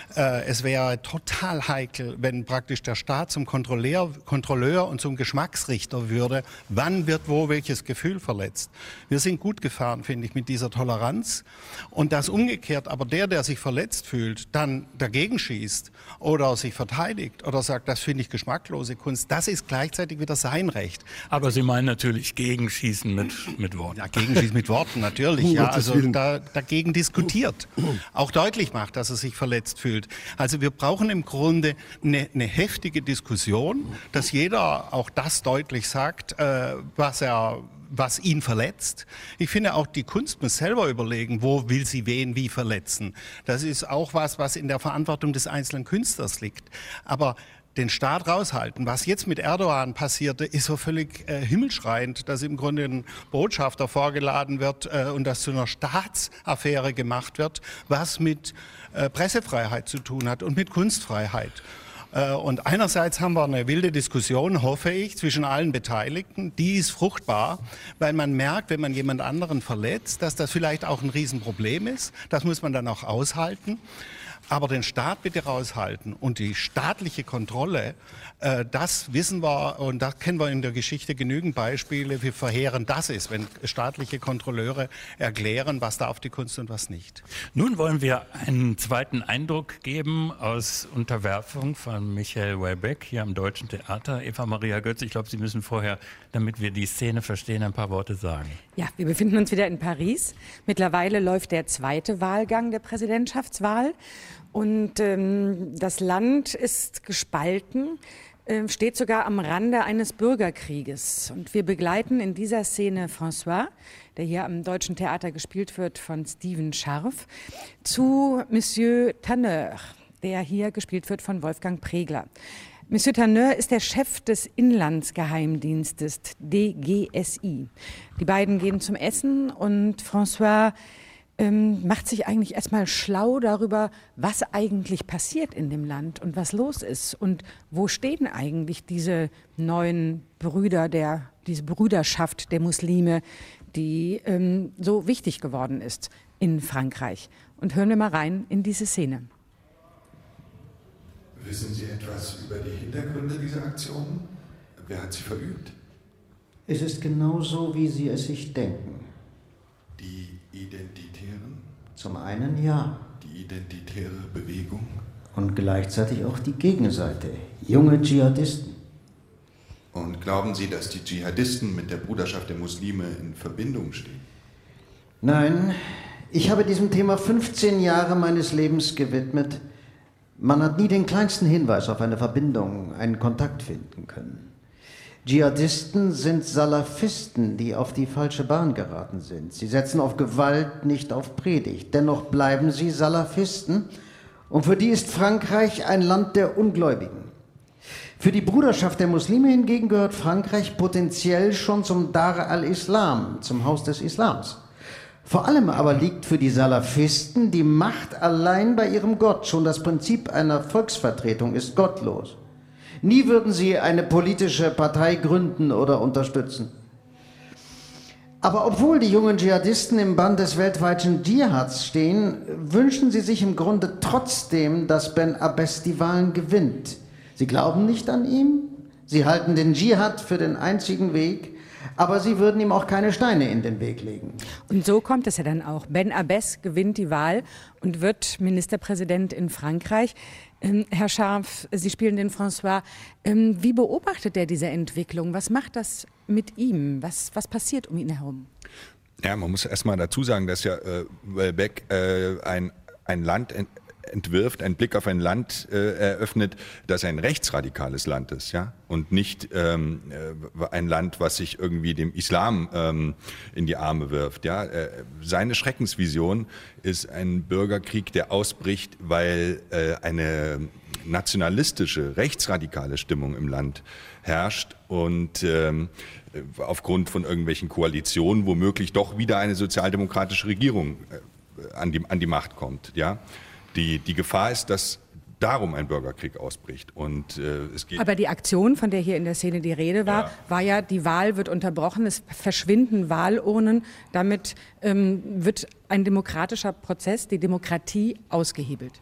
Äh, es wäre total heikel, wenn praktisch der Staat zum Kontrolleur, Kontrolleur und zum Geschmacksrichter würde, wann wird wo welches Gefühl verletzt. Wir sind gut gefahren, finde ich, mit dieser Toleranz. Und das umgekehrt, aber der, der sich verletzt fühlt, dann dagegen schießt oder sich verteidigt oder sagt, das finde ich geschmacklose Kunst, das ist gleichzeitig wieder sein Recht. Aber Sie meinen natürlich Gegenschießen mit, mit Worten. Ja, Gegenschießen mit Worten, natürlich. Ja, also da, dagegen diskutiert. Auch deutlich macht, dass er sich verletzt fühlt. Also wir brauchen im Grunde eine, eine heftige Diskussion, dass jeder auch das deutlich sagt, äh, was er was ihn verletzt. Ich finde auch, die Kunst muss selber überlegen, wo will sie wen wie verletzen. Das ist auch was, was in der Verantwortung des einzelnen Künstlers liegt. Aber den Staat raushalten. Was jetzt mit Erdogan passierte, ist so völlig äh, himmelschreiend, dass im Grunde ein Botschafter vorgeladen wird äh, und das zu einer Staatsaffäre gemacht wird, was mit äh, Pressefreiheit zu tun hat und mit Kunstfreiheit. Und einerseits haben wir eine wilde Diskussion, hoffe ich, zwischen allen Beteiligten. Die ist fruchtbar, weil man merkt, wenn man jemand anderen verletzt, dass das vielleicht auch ein Riesenproblem ist. Das muss man dann auch aushalten. Aber den Staat bitte raushalten und die staatliche Kontrolle, äh, das wissen wir und da kennen wir in der Geschichte genügend Beispiele, wie verheerend das ist, wenn staatliche Kontrolleure erklären, was darf die Kunst und was nicht. Nun wollen wir einen zweiten Eindruck geben aus Unterwerfung von Michael Houellebecq hier am Deutschen Theater. Eva Maria Götz, ich glaube, Sie müssen vorher, damit wir die Szene verstehen, ein paar Worte sagen. Ja, wir befinden uns wieder in Paris. Mittlerweile läuft der zweite Wahlgang der Präsidentschaftswahl. Und ähm, das Land ist gespalten, äh, steht sogar am Rande eines Bürgerkrieges. Und wir begleiten in dieser Szene François, der hier am Deutschen Theater gespielt wird von Stephen Scharf, zu Monsieur Tanneur, der hier gespielt wird von Wolfgang Pregler. Monsieur Tanneur ist der Chef des Inlandsgeheimdienstes D G S I. Die beiden gehen zum Essen und François Ähm, macht sich eigentlich erstmal schlau darüber, was eigentlich passiert in dem Land und was los ist und wo stehen eigentlich diese neuen Brüder, der, diese Brüderschaft der Muslime, die ähm, so wichtig geworden ist in Frankreich. Und hören wir mal rein in diese Szene. Wissen Sie etwas über die Hintergründe dieser Aktion? Wer hat sie verübt? Es ist genau so, wie Sie es sich denken. Die Identitären? Zum einen ja. Die identitäre Bewegung? Und gleichzeitig auch die Gegenseite, junge Dschihadisten. Und glauben Sie, dass die Dschihadisten mit der Bruderschaft der Muslime in Verbindung stehen? Nein, ich habe diesem Thema fünfzehn Jahre meines Lebens gewidmet. Man hat nie den kleinsten Hinweis auf eine Verbindung, einen Kontakt finden können. Dschihadisten sind Salafisten, die auf die falsche Bahn geraten sind. Sie setzen auf Gewalt, nicht auf Predigt. Dennoch bleiben sie Salafisten. Und für die ist Frankreich ein Land der Ungläubigen. Für die Bruderschaft der Muslime hingegen gehört Frankreich potenziell schon zum Dar al-Islam, zum Haus des Islams. Vor allem aber liegt für die Salafisten die Macht allein bei ihrem Gott. Schon das Prinzip einer Volksvertretung ist gottlos. Nie würden sie eine politische Partei gründen oder unterstützen. Aber obwohl die jungen Dschihadisten im Bann des weltweiten Dschihads stehen, wünschen sie sich im Grunde trotzdem, dass Ben Abbes die Wahlen gewinnt. Sie glauben nicht an ihn, sie halten den Dschihad für den einzigen Weg, aber sie würden ihm auch keine Steine in den Weg legen. Und so kommt es ja dann auch. Ben Abbes gewinnt die Wahl und wird Ministerpräsident in Frankreich. Ähm, Herr Scharf, Sie spielen den François. Ähm, wie beobachtet er diese Entwicklung? Was macht das mit ihm? Was, was passiert um ihn herum? Ja, man muss erst mal dazu sagen, dass ja äh, Houellebecq äh, ein, ein Land ent entwirft, einen Blick auf ein Land äh, eröffnet, das ein rechtsradikales Land ist, ja, und nicht ähm, ein Land, was sich irgendwie dem Islam ähm, in die Arme wirft, ja. Äh, seine Schreckensvision ist ein Bürgerkrieg, der ausbricht, weil äh, eine nationalistische, rechtsradikale Stimmung im Land herrscht und ähm, aufgrund von irgendwelchen Koalitionen womöglich doch wieder eine sozialdemokratische Regierung äh, an die, an die Macht kommt, ja. Die, die Gefahr ist, dass darum ein Bürgerkrieg ausbricht. Und, äh, es geht Aber die Aktion, von der hier in der Szene die Rede war, ja. war ja, die Wahl wird unterbrochen, es verschwinden Wahlurnen, damit ähm, wird ein demokratischer Prozess, die Demokratie, ausgehebelt.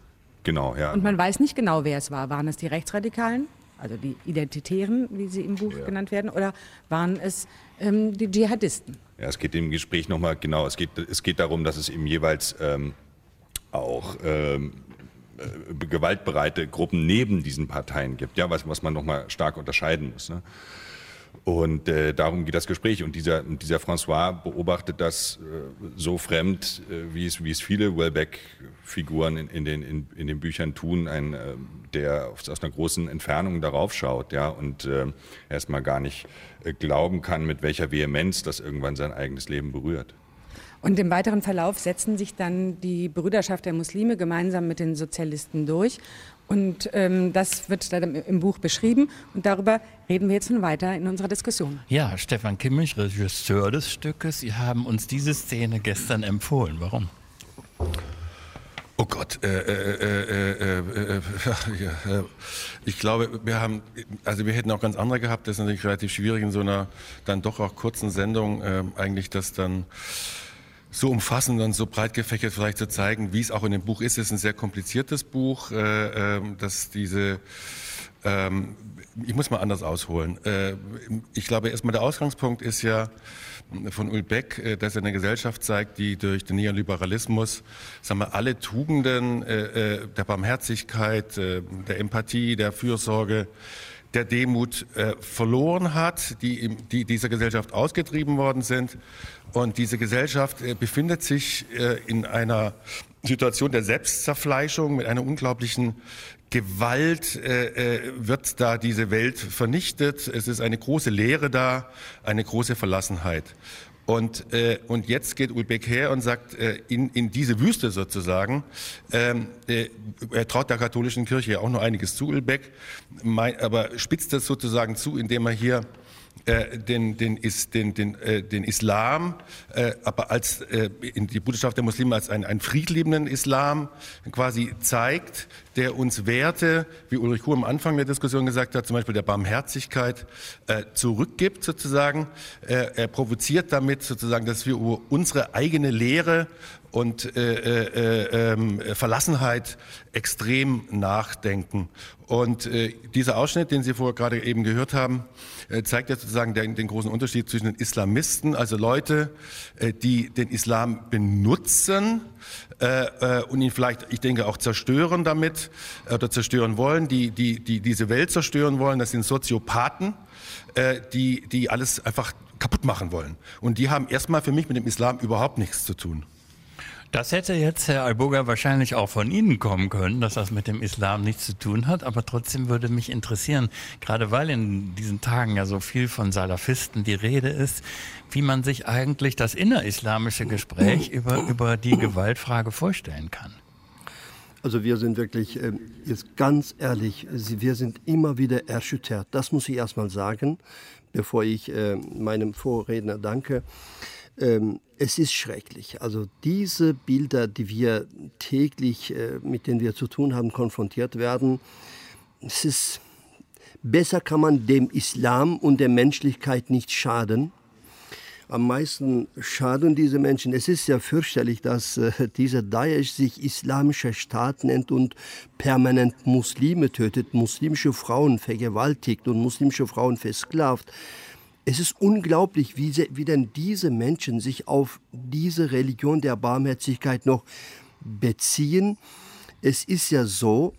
genau, ja. Und man weiß nicht genau, wer es war. Waren es die Rechtsradikalen, also die Identitären, wie sie im Buch ja. genannt werden, oder waren es ähm, die Dschihadisten? Ja, es geht im Gespräch nochmal, genau, es geht, es geht darum, dass es eben jeweils ähm, auch ähm, äh, gewaltbereite Gruppen neben diesen Parteien gibt, ja, was, was man nochmal stark unterscheiden muss. Ne? Und äh, darum geht das Gespräch. Und dieser, dieser François beobachtet das äh, so fremd, äh, wie, es, wie es viele Houellebecq-Figuren in, in, den, in, in den Büchern tun, ein, äh, der aus, aus einer großen Entfernung darauf schaut, ja, und äh, erstmal gar nicht äh, glauben kann, mit welcher Vehemenz das irgendwann sein eigenes Leben berührt. Und im weiteren Verlauf setzen sich dann die Brüderschaft der Muslime gemeinsam mit den Sozialisten durch. Und ähm, das wird dann im Buch beschrieben. Und darüber reden wir jetzt nun weiter in unserer Diskussion. Ja, Stefan Kimmich, Regisseur des Stückes, Sie haben uns diese Szene gestern empfohlen. Warum? Oh Gott, äh, äh, äh, äh, äh, ja, äh, ich glaube, wir haben, also wir hätten auch ganz andere gehabt. Das ist natürlich relativ schwierig in so einer dann doch auch kurzen Sendung äh, eigentlich das dann so umfassend und so breit gefächert vielleicht zu zeigen, wie es auch in dem Buch ist. Es ist ein sehr kompliziertes Buch, äh, dass diese, ähm, ich muss mal anders ausholen. Äh, ich glaube, erstmal der Ausgangspunkt ist ja von Houellebecq, äh, dass er eine Gesellschaft zeigt, die durch den Neoliberalismus, sagen wir, alle Tugenden äh, der Barmherzigkeit, äh, der Empathie, der Fürsorge, der Demut äh, verloren hat, die in die dieser Gesellschaft ausgetrieben worden sind. Und diese Gesellschaft äh, befindet sich äh, in einer Situation der Selbstzerfleischung mit einer unglaublichen Gewalt, äh, äh, wird da diese Welt vernichtet. Es ist eine große Leere da, eine große Verlassenheit. Und, äh, und jetzt geht Houellebecq her und sagt, äh, in, in diese Wüste sozusagen, ähm, äh, er traut der katholischen Kirche ja auch noch einiges zu, Houellebecq, mein, aber spitzt das sozusagen zu, indem er hier äh, den, den, ist, den, den, äh, den Islam, äh, aber als äh, in die Bruderschaft der Muslime als einen, einen friedliebenden Islam quasi zeigt, der uns Werte, wie Ulrich Kuh am Anfang der Diskussion gesagt hat, zum Beispiel der Barmherzigkeit, äh, zurückgibt sozusagen. Äh, er provoziert damit sozusagen, dass wir über unsere eigene Lehre und äh, äh, äh, Verlassenheit extrem nachdenken. Und äh, dieser Ausschnitt, den Sie vorher gerade eben gehört haben, äh, zeigt ja sozusagen den, den großen Unterschied zwischen den Islamisten, also Leute, äh, die den Islam benutzen äh, äh, und ihn vielleicht, ich denke, auch zerstören damit äh, oder zerstören wollen, die, die, die diese Welt zerstören wollen. Das sind Soziopathen, äh, die, die alles einfach kaputt machen wollen. Und die haben erstmal für mich mit dem Islam überhaupt nichts zu tun. Das hätte jetzt Herr Alboga wahrscheinlich auch von Ihnen kommen können, dass das mit dem Islam nichts zu tun hat. Aber trotzdem würde mich interessieren, gerade weil in diesen Tagen ja so viel von Salafisten die Rede ist, wie man sich eigentlich das innerislamische Gespräch über, über die Gewaltfrage vorstellen kann. Also wir sind wirklich, äh, jetzt ganz ehrlich, wir sind immer wieder erschüttert. Das muss ich erst mal sagen, bevor ich äh, meinem Vorredner danke. Ähm, es ist schrecklich. Also diese Bilder, die wir täglich, äh, mit denen wir zu tun haben, konfrontiert werden, es ist, besser kann man dem Islam und der Menschlichkeit nicht schaden. Am meisten schaden diese Menschen. Es ist ja fürchterlich, dass äh, dieser Daesh sich islamischer Staat nennt und permanent Muslime tötet, muslimische Frauen vergewaltigt und muslimische Frauen versklavt. Es ist unglaublich, wie, sie, wie denn diese Menschen sich auf diese Religion der Barmherzigkeit noch beziehen. Es ist ja so,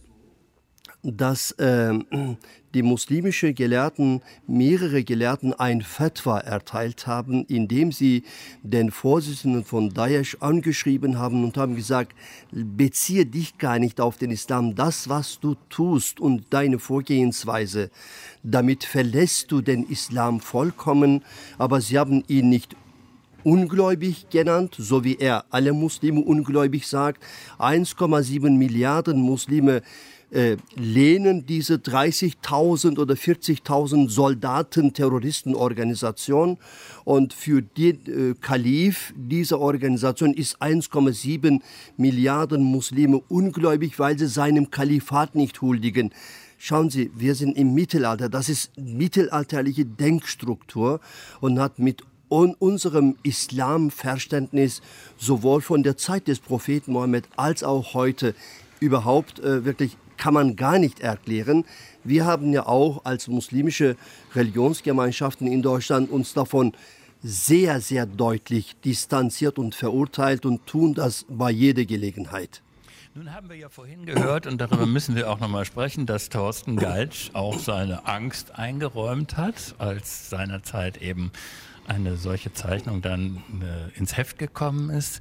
dass äh, die muslimischen Gelehrten, mehrere Gelehrten ein Fatwa erteilt haben, indem sie den Vorsitzenden von Daesh angeschrieben haben und haben gesagt, beziehe dich gar nicht auf den Islam, das, was du tust und deine Vorgehensweise, damit verlässt du den Islam vollkommen, aber sie haben ihn nicht ungläubig genannt, so wie er alle Muslime ungläubig sagt. eins Komma sieben Milliarden Muslime Äh, lehnen diese dreißigtausend oder vierzigtausend Soldaten, Terroristenorganisation. Und für den äh, Kalif dieser Organisation ist eins Komma sieben Milliarden Muslime ungläubig, weil sie seinem Kalifat nicht huldigen. Schauen Sie, wir sind im Mittelalter. Das ist mittelalterliche Denkstruktur und hat mit un- unserem Islamverständnis sowohl von der Zeit des Propheten Mohammed als auch heute überhaupt äh, wirklich kann man gar nicht erklären. Wir haben ja auch als muslimische Religionsgemeinschaften in Deutschland uns davon sehr, sehr deutlich distanziert und verurteilt und tun das bei jeder Gelegenheit. Nun haben wir ja vorhin gehört, und darüber müssen wir auch nochmal sprechen, dass Thorsten Geitsch auch seine Angst eingeräumt hat, als seinerzeit eben eine solche Zeichnung dann äh, ins Heft gekommen ist.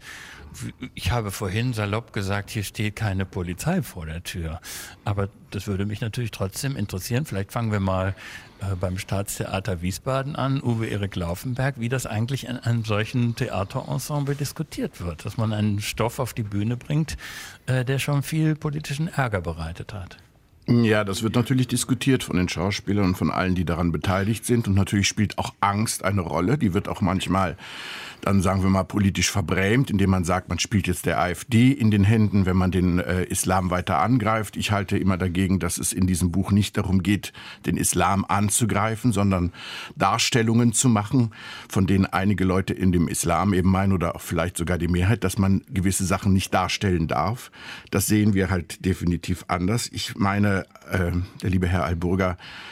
Ich habe vorhin salopp gesagt, hier steht keine Polizei vor der Tür. Aber das würde mich natürlich trotzdem interessieren. Vielleicht fangen wir mal äh, beim Staatstheater Wiesbaden an, Uwe Erik Laufenberg, wie das eigentlich in einem solchen Theaterensemble diskutiert wird. Dass man einen Stoff auf die Bühne bringt, äh, der schon viel politischen Ärger bereitet hat. Ja, das wird natürlich diskutiert von den Schauspielern und von allen, die daran beteiligt sind. Und natürlich spielt auch Angst eine Rolle. Die wird auch manchmal dann, sagen wir mal, politisch verbrämt, indem man sagt, man spielt jetzt der AfD in den Händen, wenn man den äh, Islam weiter angreift. Ich halte immer dagegen, dass es in diesem Buch nicht darum geht, den Islam anzugreifen, sondern Darstellungen zu machen, von denen einige Leute in dem Islam eben meinen, oder auch vielleicht sogar die Mehrheit, dass man gewisse Sachen nicht darstellen darf. Das sehen wir halt definitiv anders. Ich meine, äh, der liebe Herr Alburga,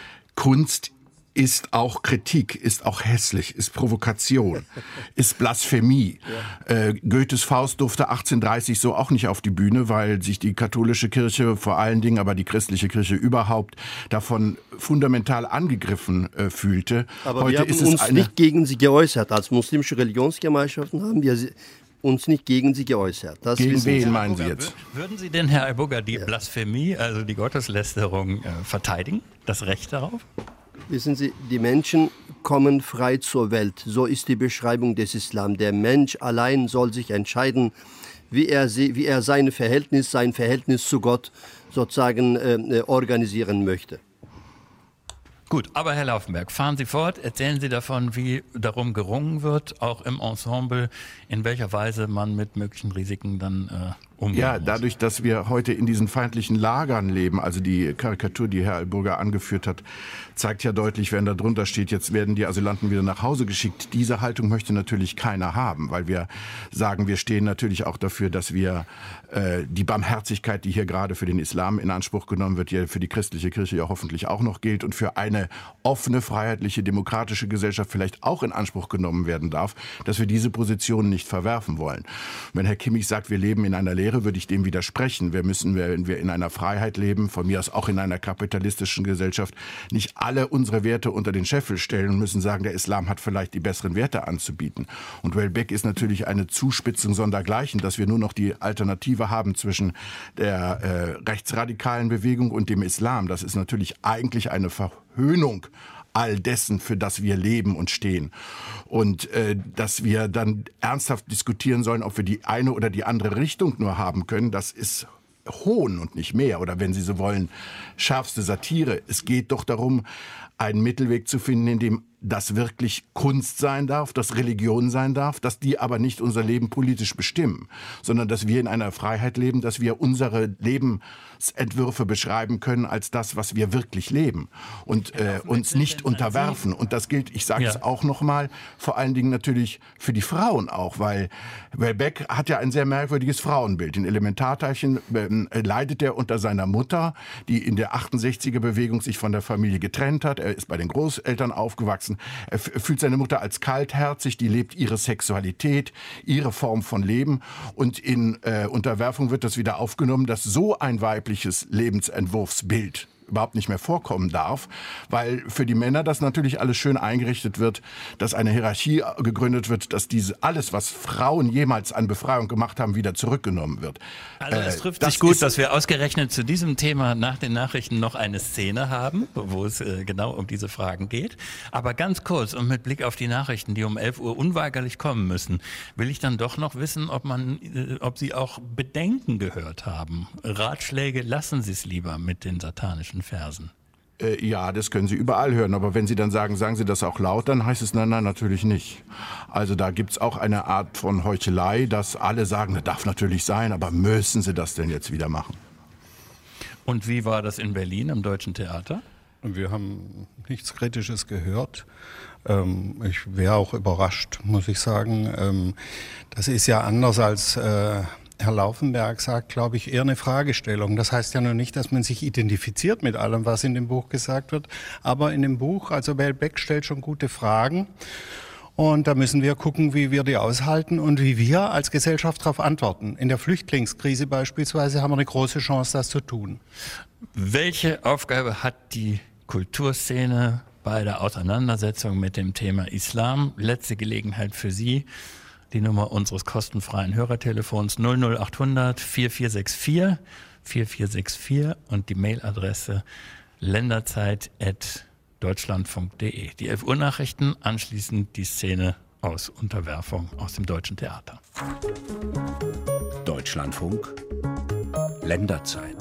Kunst ist auch Kritik, ist auch hässlich, ist Provokation, ist Blasphemie. Ja. Äh, Goethes Faust durfte achtzehnhundertdreißig so auch nicht auf die Bühne, weil sich die katholische Kirche vor allen Dingen, aber die christliche Kirche überhaupt, davon fundamental angegriffen äh, fühlte. Aber Heute wir haben ist uns es eine nicht gegen sie geäußert. Als muslimische Religionsgemeinschaften haben wir sie uns nicht gegen sie geäußert. Das gegen wen Sie. meinen Sie jetzt? Würden Sie denn, Herr Alburga, die ja. Blasphemie, also die Gotteslästerung, äh, verteidigen? Das Recht darauf? Wissen Sie, die Menschen kommen frei zur Welt. So ist die Beschreibung des Islam. Der Mensch allein soll sich entscheiden, wie er, sie, wie er sein Verhältnis, sein Verhältnis zu Gott sozusagen äh, organisieren möchte. Gut, aber Herr Laufenberg, fahren Sie fort, erzählen Sie davon, wie darum gerungen wird, auch im Ensemble, in welcher Weise man mit möglichen Risiken dann äh, umgehen Ja, muss. dadurch, dass wir heute in diesen feindlichen Lagern leben, also die Karikatur, die Herr Alburga angeführt hat, zeigt ja deutlich, wenn da drunter steht, jetzt werden die Asylanten wieder nach Hause geschickt. Diese Haltung möchte natürlich keiner haben, weil wir sagen, wir stehen natürlich auch dafür, dass wir äh, die Barmherzigkeit, die hier gerade für den Islam in Anspruch genommen wird, die für die christliche Kirche ja hoffentlich auch noch gilt und für eine offene, freiheitliche, demokratische Gesellschaft vielleicht auch in Anspruch genommen werden darf, dass wir diese Position nicht verwerfen wollen. Wenn Herr Kimmich sagt, wir leben in einer Lehre, würde ich dem widersprechen. Wir müssen, wenn wir in einer Freiheit leben, von mir aus auch in einer kapitalistischen Gesellschaft, nicht alle unsere Werte unter den Scheffel stellen und müssen sagen, der Islam hat vielleicht die besseren Werte anzubieten. Und Welbeck ist natürlich eine Zuspitzung sondergleichen, dass wir nur noch die Alternative haben zwischen der äh, rechtsradikalen Bewegung und dem Islam. Das ist natürlich eigentlich eine Verhöhnung all dessen, für das wir leben und stehen. Und äh, dass wir dann ernsthaft diskutieren sollen, ob wir die eine oder die andere Richtung nur haben können, das ist Hohn und nicht mehr. Oder wenn Sie so wollen, schärfste Satire. Es geht doch darum, einen Mittelweg zu finden, in dem das wirklich Kunst sein darf, das Religion sein darf, dass die aber nicht unser Leben politisch bestimmen, sondern dass wir in einer Freiheit leben, dass wir unsere Lebensentwürfe beschreiben können als das, was wir wirklich leben und äh, uns nicht unterwerfen. Und das gilt, ich sage es auch nochmal, vor allen Dingen natürlich für die Frauen auch, weil Welbeck hat ja ein sehr merkwürdiges Frauenbild. In Elementarteilchen äh, leidet er unter seiner Mutter, die in der achtundsechziger-Bewegung sich von der Familie getrennt hat. Er ist bei den Großeltern aufgewachsen. Er fühlt seine Mutter als kaltherzig, die lebt ihre Sexualität, ihre Form von Leben. Und in äh, Unterwerfung wird das wieder aufgenommen, dass so ein weibliches Lebensentwurfsbild überhaupt nicht mehr vorkommen darf, weil für die Männer das natürlich alles schön eingerichtet wird, dass eine Hierarchie gegründet wird, dass diese alles, was Frauen jemals an Befreiung gemacht haben, wieder zurückgenommen wird. Also es äh, trifft das sich gut, dass wir ausgerechnet zu diesem Thema nach den Nachrichten noch eine Szene haben, wo es äh, genau um diese Fragen geht. Aber ganz kurz und mit Blick auf die Nachrichten, die um elf Uhr unweigerlich kommen müssen, will ich dann doch noch wissen, ob man, äh, ob Sie auch Bedenken gehört haben. Ratschläge, lassen Sie es lieber mit den satanischen Versen. Äh, ja, das können Sie überall hören, aber wenn Sie dann sagen, sagen Sie das auch laut, dann heißt es, nein, nein, natürlich nicht. Also da gibt's auch eine Art von Heuchelei, dass alle sagen, das darf natürlich sein, aber müssen Sie das denn jetzt wieder machen? Und wie war das in Berlin im Deutschen Theater? Wir haben nichts Kritisches gehört. Ähm, ich wäre auch überrascht, muss ich sagen. Ähm, das ist ja anders als äh, Herr Laufenberg sagt, glaube ich, eher eine Fragestellung. Das heißt ja nur nicht, dass man sich identifiziert mit allem, was in dem Buch gesagt wird. Aber in dem Buch, also Welbeck stellt schon gute Fragen. Und da müssen wir gucken, wie wir die aushalten und wie wir als Gesellschaft darauf antworten. In der Flüchtlingskrise beispielsweise haben wir eine große Chance, das zu tun. Welche Aufgabe hat die Kulturszene bei der Auseinandersetzung mit dem Thema Islam? Letzte Gelegenheit für Sie. Die Nummer unseres kostenfreien Hörertelefons null null acht hundert vier vier sechs vier vier vier sechs vier und die Mailadresse länderzeit at deutschlandfunk punkt de. Die elf Uhr Nachrichten, anschließend die Szene aus Unterwerfung aus dem Deutschen Theater. Deutschlandfunk, Länderzeit.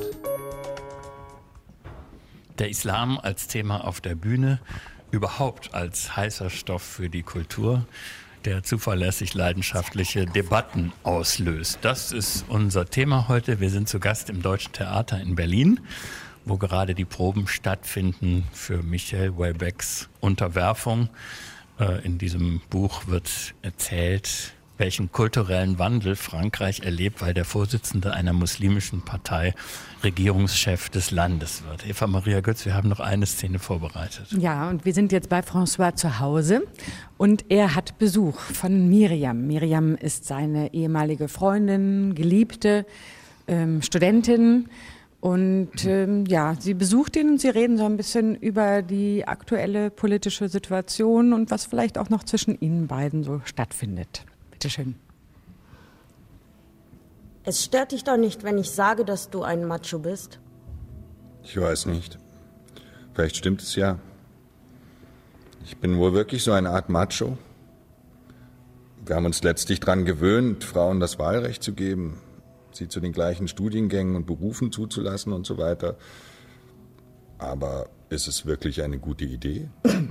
Der Islam als Thema auf der Bühne, überhaupt als heißer Stoff für die Kultur, der zuverlässig leidenschaftliche Debatten auslöst. Das ist unser Thema heute. Wir sind zu Gast im Deutschen Theater in Berlin, wo gerade die Proben stattfinden für Michel Houellebecqs Unterwerfung. In diesem Buch wird erzählt, welchen kulturellen Wandel Frankreich erlebt, weil der Vorsitzende einer muslimischen Partei Regierungschef des Landes wird. Eva Maria Götz, wir haben noch eine Szene vorbereitet. Ja, und wir sind jetzt bei François zu Hause und er hat Besuch von Miriam. Miriam ist seine ehemalige Freundin, Geliebte, ähm, Studentin. Und ähm, ja, sie besucht ihn und sie reden so ein bisschen über die aktuelle politische Situation und was vielleicht auch noch zwischen ihnen beiden so stattfindet. Bitte schön. Es stört dich doch nicht, wenn ich sage, dass du ein Macho bist? Ich weiß nicht. Vielleicht stimmt es ja. Ich bin wohl wirklich so eine Art Macho. Wir haben uns letztlich daran gewöhnt, Frauen das Wahlrecht zu geben, sie zu den gleichen Studiengängen und Berufen zuzulassen und so weiter. Aber ist es wirklich eine gute Idee?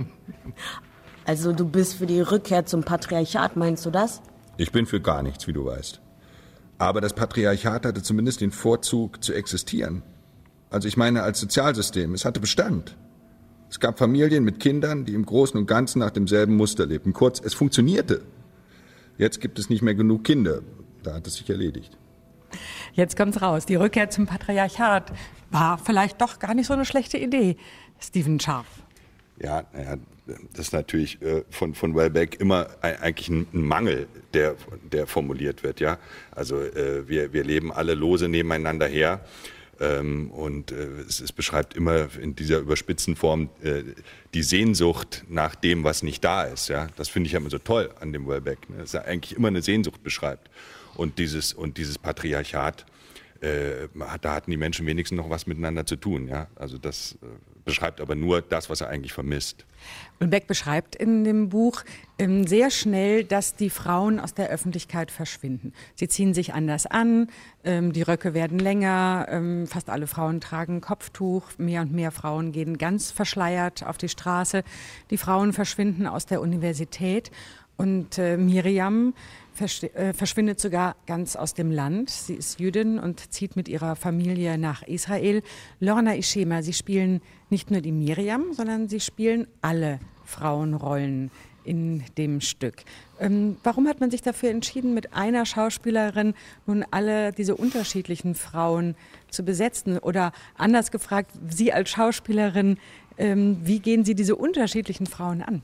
Also du bist für die Rückkehr zum Patriarchat, meinst du das? Ich bin für gar nichts, wie du weißt. Aber das Patriarchat hatte zumindest den Vorzug zu existieren. Also ich meine als Sozialsystem, es hatte Bestand. Es gab Familien mit Kindern, die im Großen und Ganzen nach demselben Muster lebten. Kurz, es funktionierte. Jetzt gibt es nicht mehr genug Kinder. Da hat es sich erledigt. Jetzt kommt's raus. Die Rückkehr zum Patriarchat war vielleicht doch gar nicht so eine schlechte Idee, Stephen Scharf. Ja, ja, das ist natürlich äh, von, von Houellebecq immer ein, eigentlich ein, ein Mangel, der, der formuliert wird. Ja? Also äh, wir, wir leben alle lose nebeneinander her. Ähm, und äh, es, es beschreibt immer in dieser überspitzten Form äh, die Sehnsucht nach dem, was nicht da ist. Ja? Das finde ich ja immer so toll an dem Houellebecq, ne? Dass er eigentlich immer eine Sehnsucht beschreibt. Und dieses, und dieses Patriarchat, äh, da hatten die Menschen wenigstens noch was miteinander zu tun. Ja? Also das äh, beschreibt aber nur das, was er eigentlich vermisst. Houellebecq beschreibt in dem Buch ähm, sehr schnell, dass die Frauen aus der Öffentlichkeit verschwinden. Sie ziehen sich anders an, ähm, die Röcke werden länger, ähm, fast alle Frauen tragen Kopftuch, mehr und mehr Frauen gehen ganz verschleiert auf die Straße. Die Frauen verschwinden aus der Universität und äh, Miriam verschwindet sogar ganz aus dem Land. Sie ist Jüdin und zieht mit ihrer Familie nach Israel. Lorna Ishema, Sie spielen nicht nur die Miriam, sondern Sie spielen alle Frauenrollen in dem Stück. Ähm, warum hat man sich dafür entschieden, mit einer Schauspielerin nun alle diese unterschiedlichen Frauen zu besetzen? Oder anders gefragt, Sie als Schauspielerin, ähm, wie gehen Sie diese unterschiedlichen Frauen an?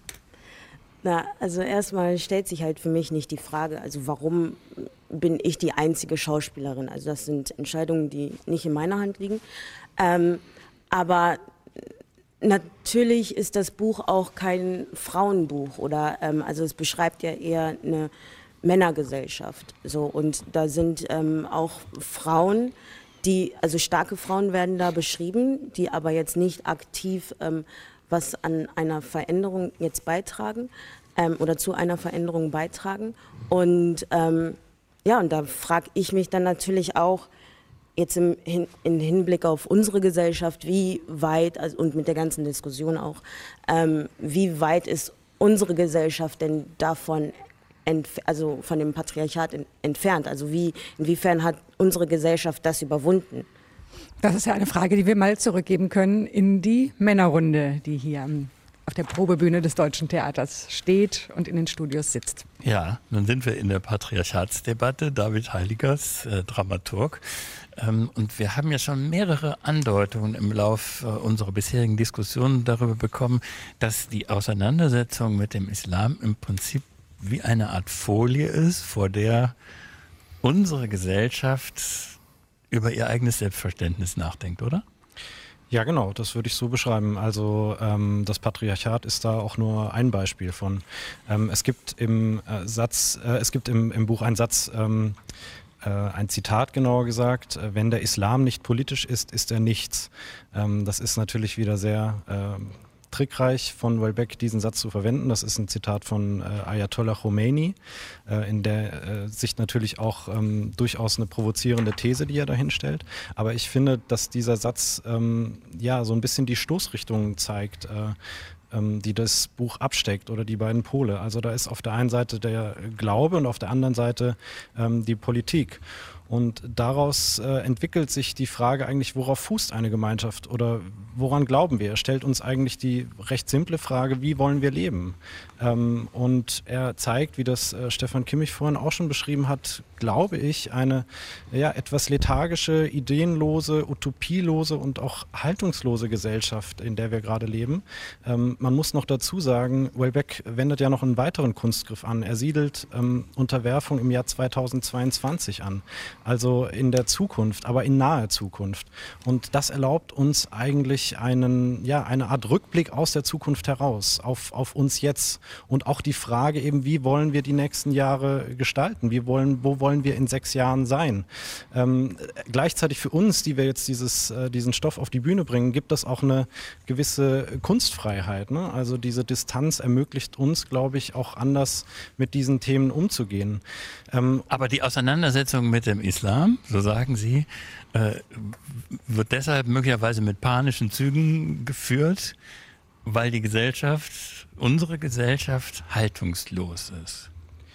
Na, also erstmal stellt sich halt für mich nicht die Frage, also warum bin ich die einzige Schauspielerin? Also das sind Entscheidungen, die nicht in meiner Hand liegen. Ähm, aber natürlich ist das Buch auch kein Frauenbuch oder ähm, also es beschreibt ja eher eine Männergesellschaft. So, und da sind ähm, auch Frauen, die, also starke Frauen werden da beschrieben, die aber jetzt nicht aktiv ähm, was an einer Veränderung jetzt beitragen ähm, oder zu einer Veränderung beitragen. Und ähm, ja, und da frage ich mich dann natürlich auch jetzt im, Hin, im Hinblick auf unsere Gesellschaft, wie weit, also, und mit der ganzen Diskussion auch, ähm, wie weit ist unsere Gesellschaft denn davon, entf- also von dem Patriarchat in, entfernt? Also wie, inwiefern hat unsere Gesellschaft das überwunden? Das ist ja eine Frage, die wir mal zurückgeben können in die Männerrunde, die hier am auf der Probebühne des Deutschen Theaters steht und in den Studios sitzt. Ja, nun sind wir in der Patriarchatsdebatte. David Heiligers, äh, Dramaturg. Ähm, und wir haben ja schon mehrere Andeutungen im Lauf äh, unserer bisherigen Diskussionen darüber bekommen, dass die Auseinandersetzung mit dem Islam im Prinzip wie eine Art Folie ist, vor der unsere Gesellschaft über ihr eigenes Selbstverständnis nachdenkt, oder? Ja, genau, das würde ich so beschreiben. Also ähm, das Patriarchat ist da auch nur ein Beispiel von. Ähm, es gibt im äh, Satz, äh, es gibt im, im Buch einen Satz, ähm, äh, ein Zitat genauer gesagt: äh, Wenn der Islam nicht politisch ist, ist er nichts. Ähm, das ist natürlich wieder sehr äh, trickreich von Welbeck, diesen Satz zu verwenden. Das ist ein Zitat von äh, Ayatollah Khomeini, äh, in der äh, sich natürlich auch ähm, durchaus eine provozierende These, die er dahin stellt. Aber ich finde, dass dieser Satz ähm, ja so ein bisschen die Stoßrichtung zeigt, äh, ähm, die das Buch absteckt, oder die beiden Pole. Also da ist auf der einen Seite der Glaube und auf der anderen Seite ähm, die Politik. Und daraus äh, entwickelt sich die Frage eigentlich, worauf fußt eine Gemeinschaft oder woran glauben wir? Er stellt uns eigentlich die recht simple Frage, wie wollen wir leben? Ähm, und er zeigt, wie das äh, Stefan Kimmich vorhin auch schon beschrieben hat, glaube ich, eine ja, etwas lethargische, ideenlose, utopielose und auch haltungslose Gesellschaft, in der wir gerade leben. Ähm, man muss noch dazu sagen, Welbeck wendet ja noch einen weiteren Kunstgriff an. Er siedelt ähm, Unterwerfung im Jahr zweitausendzweiundzwanzig an. Also in der Zukunft, aber in naher Zukunft. Und das erlaubt uns eigentlich einen, ja, eine Art Rückblick aus der Zukunft heraus, auf, auf uns jetzt. Und auch die Frage eben, wie wollen wir die nächsten Jahre gestalten? Wie wollen, wo wollen wir in sechs Jahren sein? Ähm, gleichzeitig für uns, die wir jetzt dieses, äh, diesen Stoff auf die Bühne bringen, gibt es auch eine gewisse Kunstfreiheit, ne? Also diese Distanz ermöglicht uns, glaube ich, auch anders mit diesen Themen umzugehen. Ähm, aber die Auseinandersetzung mit dem Islam, so sagen Sie, äh, wird deshalb möglicherweise mit panischen Zügen geführt, weil die Gesellschaft, unsere Gesellschaft, haltungslos ist.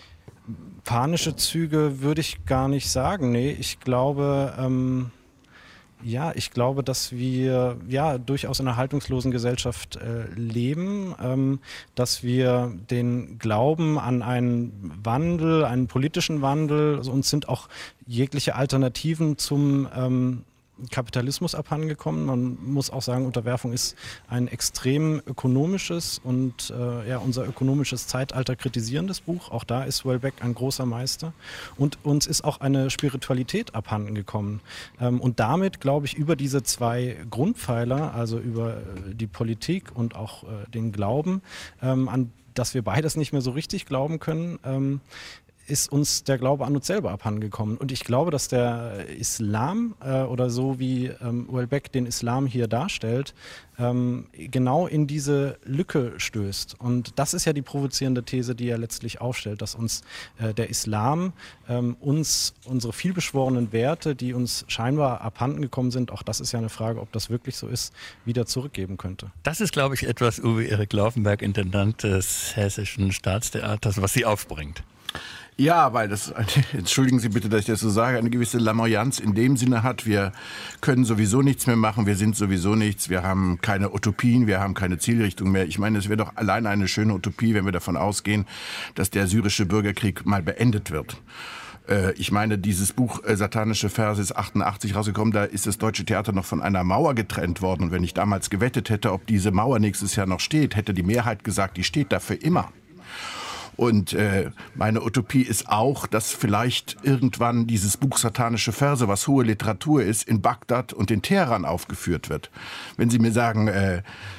Panische Züge würde ich gar nicht sagen. Nee, ich glaube, ähm, ja, ich glaube, dass wir ja durchaus in einer haltungslosen Gesellschaft äh, leben, ähm, dass wir den Glauben an einen Wandel, einen politischen Wandel, also uns sind auch jegliche Alternativen zum ähm, Kapitalismus abhandengekommen. Man muss auch sagen, Unterwerfung ist ein extrem ökonomisches und äh, ja, unser ökonomisches Zeitalter kritisierendes Buch. Auch da ist Welbeck ein großer Meister. Und uns ist auch eine Spiritualität abhandengekommen. Ähm, und damit, glaube ich, über diese zwei Grundpfeiler, also über äh, die Politik und auch äh, den Glauben, ähm, an dass wir beides nicht mehr so richtig glauben können, ähm, ist uns der Glaube an uns selber abhandengekommen. Und ich glaube, dass der Islam äh, oder so wie ähm, Welbeck den Islam hier darstellt, ähm, genau in diese Lücke stößt. Und das ist ja die provozierende These, die er letztlich aufstellt, dass uns äh, der Islam ähm, uns unsere vielbeschworenen Werte, die uns scheinbar abhandengekommen sind, auch das ist ja eine Frage, ob das wirklich so ist, wieder zurückgeben könnte. Das ist, glaube ich, etwas, Uwe Erik Laufenberg, Intendant des Hessischen Staatstheaters, was Sie aufbringt. Ja, weil das, entschuldigen Sie bitte, dass ich das so sage, eine gewisse Lamoyanz in dem Sinne hat, wir können sowieso nichts mehr machen, wir sind sowieso nichts, wir haben keine Utopien, wir haben keine Zielrichtung mehr. Ich meine, es wäre doch allein eine schöne Utopie, wenn wir davon ausgehen, dass der syrische Bürgerkrieg mal beendet wird. Ich meine, dieses Buch äh, Satanische Verse ist achtundachtzig rausgekommen, da ist das Deutsche Theater noch von einer Mauer getrennt worden. Und wenn ich damals gewettet hätte, ob diese Mauer nächstes Jahr noch steht, hätte die Mehrheit gesagt, die steht da für immer. Und äh, meine Utopie ist auch, dass vielleicht irgendwann dieses Buch Satanische Verse, was hohe Literatur ist, in Bagdad und in Teheran aufgeführt wird. Wenn Sie mir sagen, äh,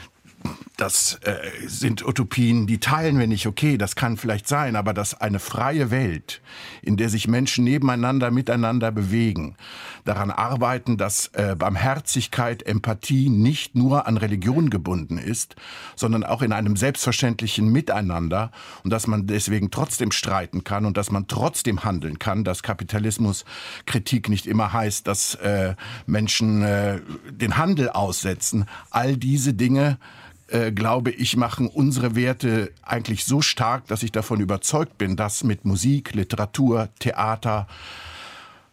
das äh, sind Utopien, die teilen wir nicht, okay, das kann vielleicht sein, aber dass eine freie Welt, in der sich Menschen nebeneinander, miteinander bewegen, daran arbeiten, dass äh, Barmherzigkeit, Empathie nicht nur an Religion gebunden ist, sondern auch in einem selbstverständlichen Miteinander und dass man deswegen trotzdem streiten kann und dass man trotzdem handeln kann, dass Kapitalismuskritik nicht immer heißt, dass äh, Menschen äh, den Handel aussetzen. All diese Dinge, Äh, glaube ich, machen unsere Werte eigentlich so stark, dass ich davon überzeugt bin, dass mit Musik, Literatur, Theater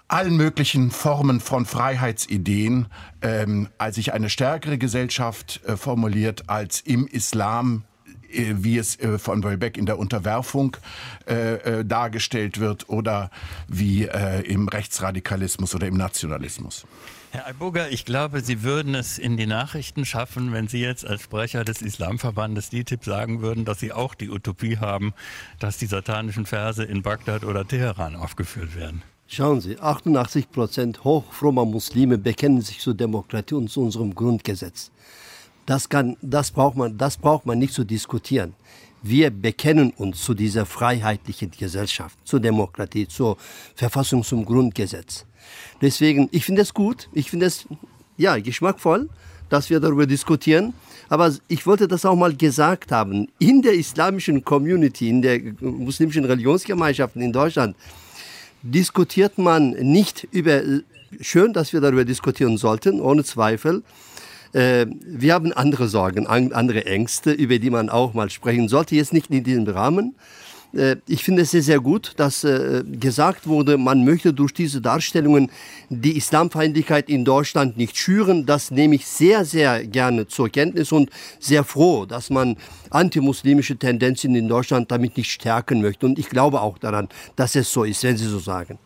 allen möglichen Formen von Freiheitsideen, ähm, als sich eine stärkere Gesellschaft äh, formuliert als im Islam, äh, wie es äh, von Welbeck in der Unterwerfung äh, äh, dargestellt wird oder wie äh, im Rechtsradikalismus oder im Nationalismus. Herr Albuga, ich glaube, Sie würden es in die Nachrichten schaffen, wenn Sie jetzt als Sprecher des Islamverbandes D I T I B sagen würden, dass Sie auch die Utopie haben, dass die satanischen Verse in Bagdad oder Teheran aufgeführt werden. Schauen Sie, achtundachtzig Prozent hochfrommer Muslime bekennen sich zur Demokratie und zu unserem Grundgesetz. Das, kann, das, braucht man, das braucht man nicht zu diskutieren. Wir bekennen uns zu dieser freiheitlichen Gesellschaft, zur Demokratie, zur Verfassung, zum Grundgesetz. Deswegen, ich finde es gut, ich finde es ja, geschmackvoll, dass wir darüber diskutieren. Aber ich wollte das auch mal gesagt haben. In der islamischen Community, in der muslimischen Religionsgemeinschaften in Deutschland, diskutiert man nicht über, schön, dass wir darüber diskutieren sollten, ohne Zweifel. Äh, wir haben andere Sorgen, andere Ängste, über die man auch mal sprechen sollte, jetzt nicht in diesem Rahmen. Äh, ich finde es sehr, sehr gut, dass äh, gesagt wurde, man möchte durch diese Darstellungen die Islamfeindlichkeit in Deutschland nicht schüren. Das nehme ich sehr, sehr gerne zur Kenntnis und sehr froh, dass man antimuslimische Tendenzen in Deutschland damit nicht stärken möchte. Und ich glaube auch daran, dass es so ist, wenn Sie so sagen.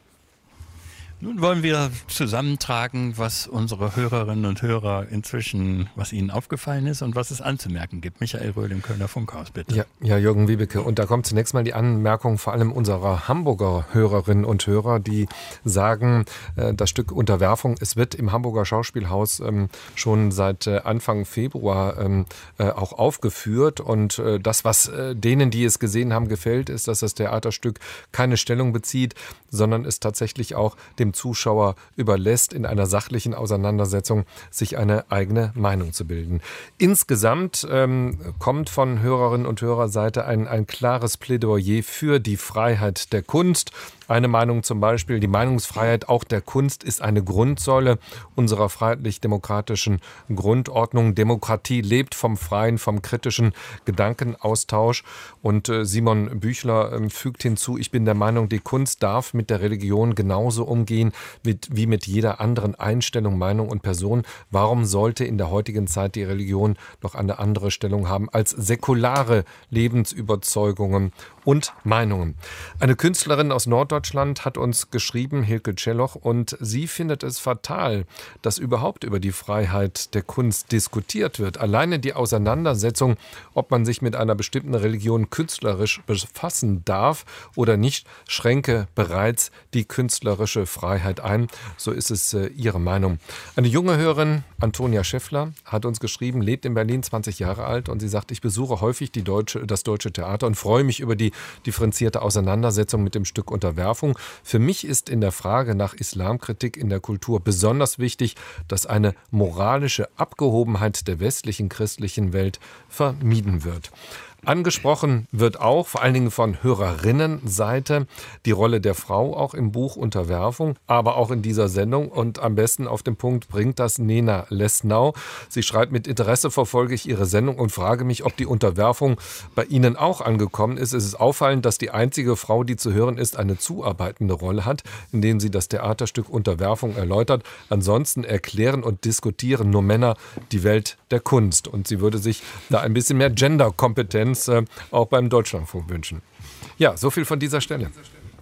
Nun wollen wir zusammentragen, was unsere Hörerinnen und Hörer inzwischen, was ihnen aufgefallen ist und was es anzumerken gibt. Michael Röhl im Kölner Funkhaus, bitte. Ja, ja, Jürgen Wiebeke. Und da kommt zunächst mal die Anmerkung vor allem unserer Hamburger Hörerinnen und Hörer, die sagen, äh, das Stück Unterwerfung, es wird im Hamburger Schauspielhaus ähm, schon seit äh, Anfang Februar ähm, äh, auch aufgeführt. Und äh, das, was äh, denen, die es gesehen haben, gefällt, ist, dass das Theaterstück keine Stellung bezieht, sondern es tatsächlich auch dem Zuschauer überlässt, in einer sachlichen Auseinandersetzung sich eine eigene Meinung zu bilden. Insgesamt ähm, kommt von Hörerinnen und Hörerseite ein, ein klares Plädoyer für die Freiheit der Kunst. Eine Meinung zum Beispiel, die Meinungsfreiheit auch der Kunst ist eine Grundsäule unserer freiheitlich-demokratischen Grundordnung. Demokratie lebt vom freien, vom kritischen Gedankenaustausch. Und äh, Simon Büchler äh, fügt hinzu, ich bin der Meinung, die Kunst darf mit der Religion genauso umgehen mit, wie mit jeder anderen Einstellung, Meinung und Person. Warum sollte in der heutigen Zeit die Religion noch eine andere Stellung haben als säkulare Lebensüberzeugungen und Meinungen? Eine Künstlerin aus Norddeutschland hat uns geschrieben, Hilke Celloch, und sie findet es fatal, dass überhaupt über die Freiheit der Kunst diskutiert wird. Alleine die Auseinandersetzung, ob man sich mit einer bestimmten Religion künstlerisch befassen darf oder nicht, schränke bereits die künstlerische Freiheit ein. So ist es äh, ihre Meinung. Eine junge Hörerin, Antonia Schäffler, hat uns geschrieben, lebt in Berlin, zwanzig Jahre alt, und sie sagt, ich besuche häufig die deutsche, das Deutsche Theater und freue mich über die differenzierte Auseinandersetzung mit dem Stück Unterwerfung. Für mich ist in der Frage nach Islamkritik in der Kultur besonders wichtig, dass eine moralische Abgehobenheit der westlichen christlichen Welt vermieden wird. Angesprochen wird auch, vor allen Dingen von Hörerinnenseite, die Rolle der Frau auch im Buch Unterwerfung, aber auch in dieser Sendung, und am besten auf den Punkt bringt das Nena Lesnau. Sie schreibt, mit Interesse verfolge ich Ihre Sendung und frage mich, ob die Unterwerfung bei Ihnen auch angekommen ist. Es ist auffallend, dass die einzige Frau, die zu hören ist, eine zuarbeitende Rolle hat, indem sie das Theaterstück Unterwerfung erläutert. Ansonsten erklären und diskutieren nur Männer die Welt der Kunst. Und sie würde sich da ein bisschen mehr Genderkompetenz auch beim Deutschlandfunk wünschen. Ja, so viel von dieser Stelle.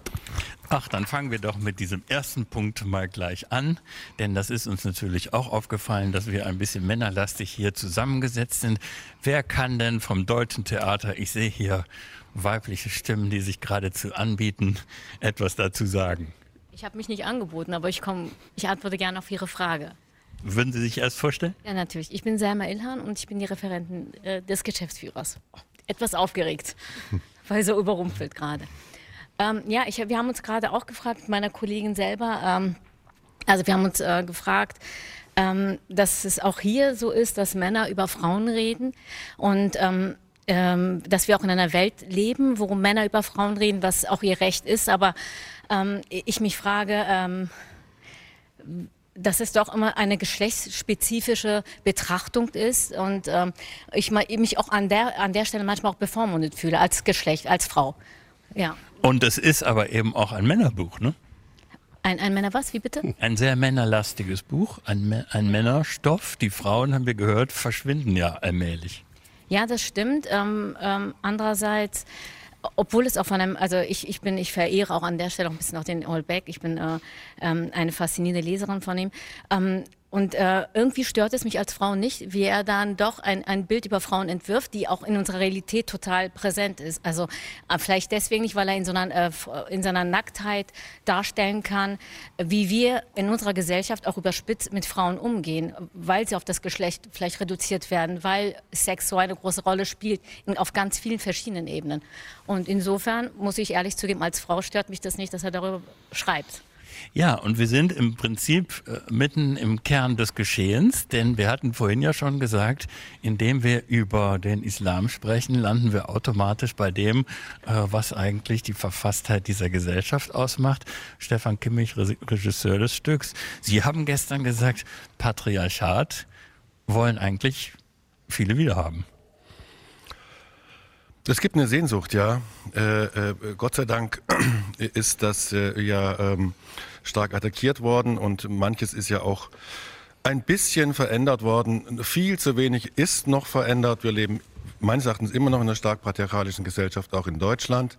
Ach, dann fangen wir doch mit diesem ersten Punkt mal gleich an, denn das ist uns natürlich auch aufgefallen, dass wir ein bisschen männerlastig hier zusammengesetzt sind. Wer kann denn vom Deutschen Theater, ich sehe hier weibliche Stimmen, die sich geradezu anbieten, etwas dazu sagen? Ich habe mich nicht angeboten, aber ich, komm, ich antworte gerne auf Ihre Frage. Würden Sie sich erst vorstellen? Ja, natürlich. Ich bin Selma Ilhan und ich bin die Referentin äh, des Geschäftsführers. Etwas aufgeregt, weil so überrumpelt gerade. Ähm, ja, ich, wir haben uns gerade auch gefragt, mit meiner Kollegin selber, ähm, also wir haben uns äh, gefragt, ähm, dass es auch hier so ist, dass Männer über Frauen reden und ähm, ähm, dass wir auch in einer Welt leben, wo Männer über Frauen reden, was auch ihr Recht ist, aber ähm, ich mich frage, ähm, dass es doch immer eine geschlechtsspezifische Betrachtung ist und ähm, ich mich auch an der, an der Stelle manchmal auch bevormundet fühle als Geschlecht, als Frau. Ja. Und es ist aber eben auch ein Männerbuch, ne? Ein, ein Männer was? Wie bitte? Ein sehr männerlastiges Buch, ein, ein Männerstoff. Die Frauen, haben wir gehört, verschwinden ja allmählich. Ja, das stimmt. Ähm, ähm, andererseits, obwohl es auch von einem, also ich, ich bin, ich verehre auch an der Stelle auch ein bisschen auch den Houellebecq. Ich bin äh, ähm, eine faszinierende Leserin von ihm. Ähm, Und äh, irgendwie stört es mich als Frau nicht, wie er dann doch ein, ein Bild über Frauen entwirft, die auch in unserer Realität total präsent ist. Also äh, vielleicht deswegen nicht, weil er in, so einer, äh, in seiner Nacktheit darstellen kann, wie wir in unserer Gesellschaft auch überspitzt mit Frauen umgehen, weil sie auf das Geschlecht vielleicht reduziert werden, weil Sex so eine große Rolle spielt in, auf ganz vielen verschiedenen Ebenen. Und insofern muss ich ehrlich zugeben, als Frau stört mich das nicht, dass er darüber schreibt. Ja, und wir sind im Prinzip äh, mitten im Kern des Geschehens, denn wir hatten vorhin ja schon gesagt, indem wir über den Islam sprechen, landen wir automatisch bei dem, äh, was eigentlich die Verfasstheit dieser Gesellschaft ausmacht. Stefan Kimmich, Re- Regisseur des Stücks. Sie haben gestern gesagt, Patriarchat wollen eigentlich viele wiederhaben. Es gibt eine Sehnsucht, ja. Äh, äh, Gott sei Dank ist das äh, ja ähm, stark attackiert worden und manches ist ja auch ein bisschen verändert worden. Viel zu wenig ist noch verändert. Wir leben meines Erachtens immer noch in einer stark patriarchalischen Gesellschaft, auch in Deutschland.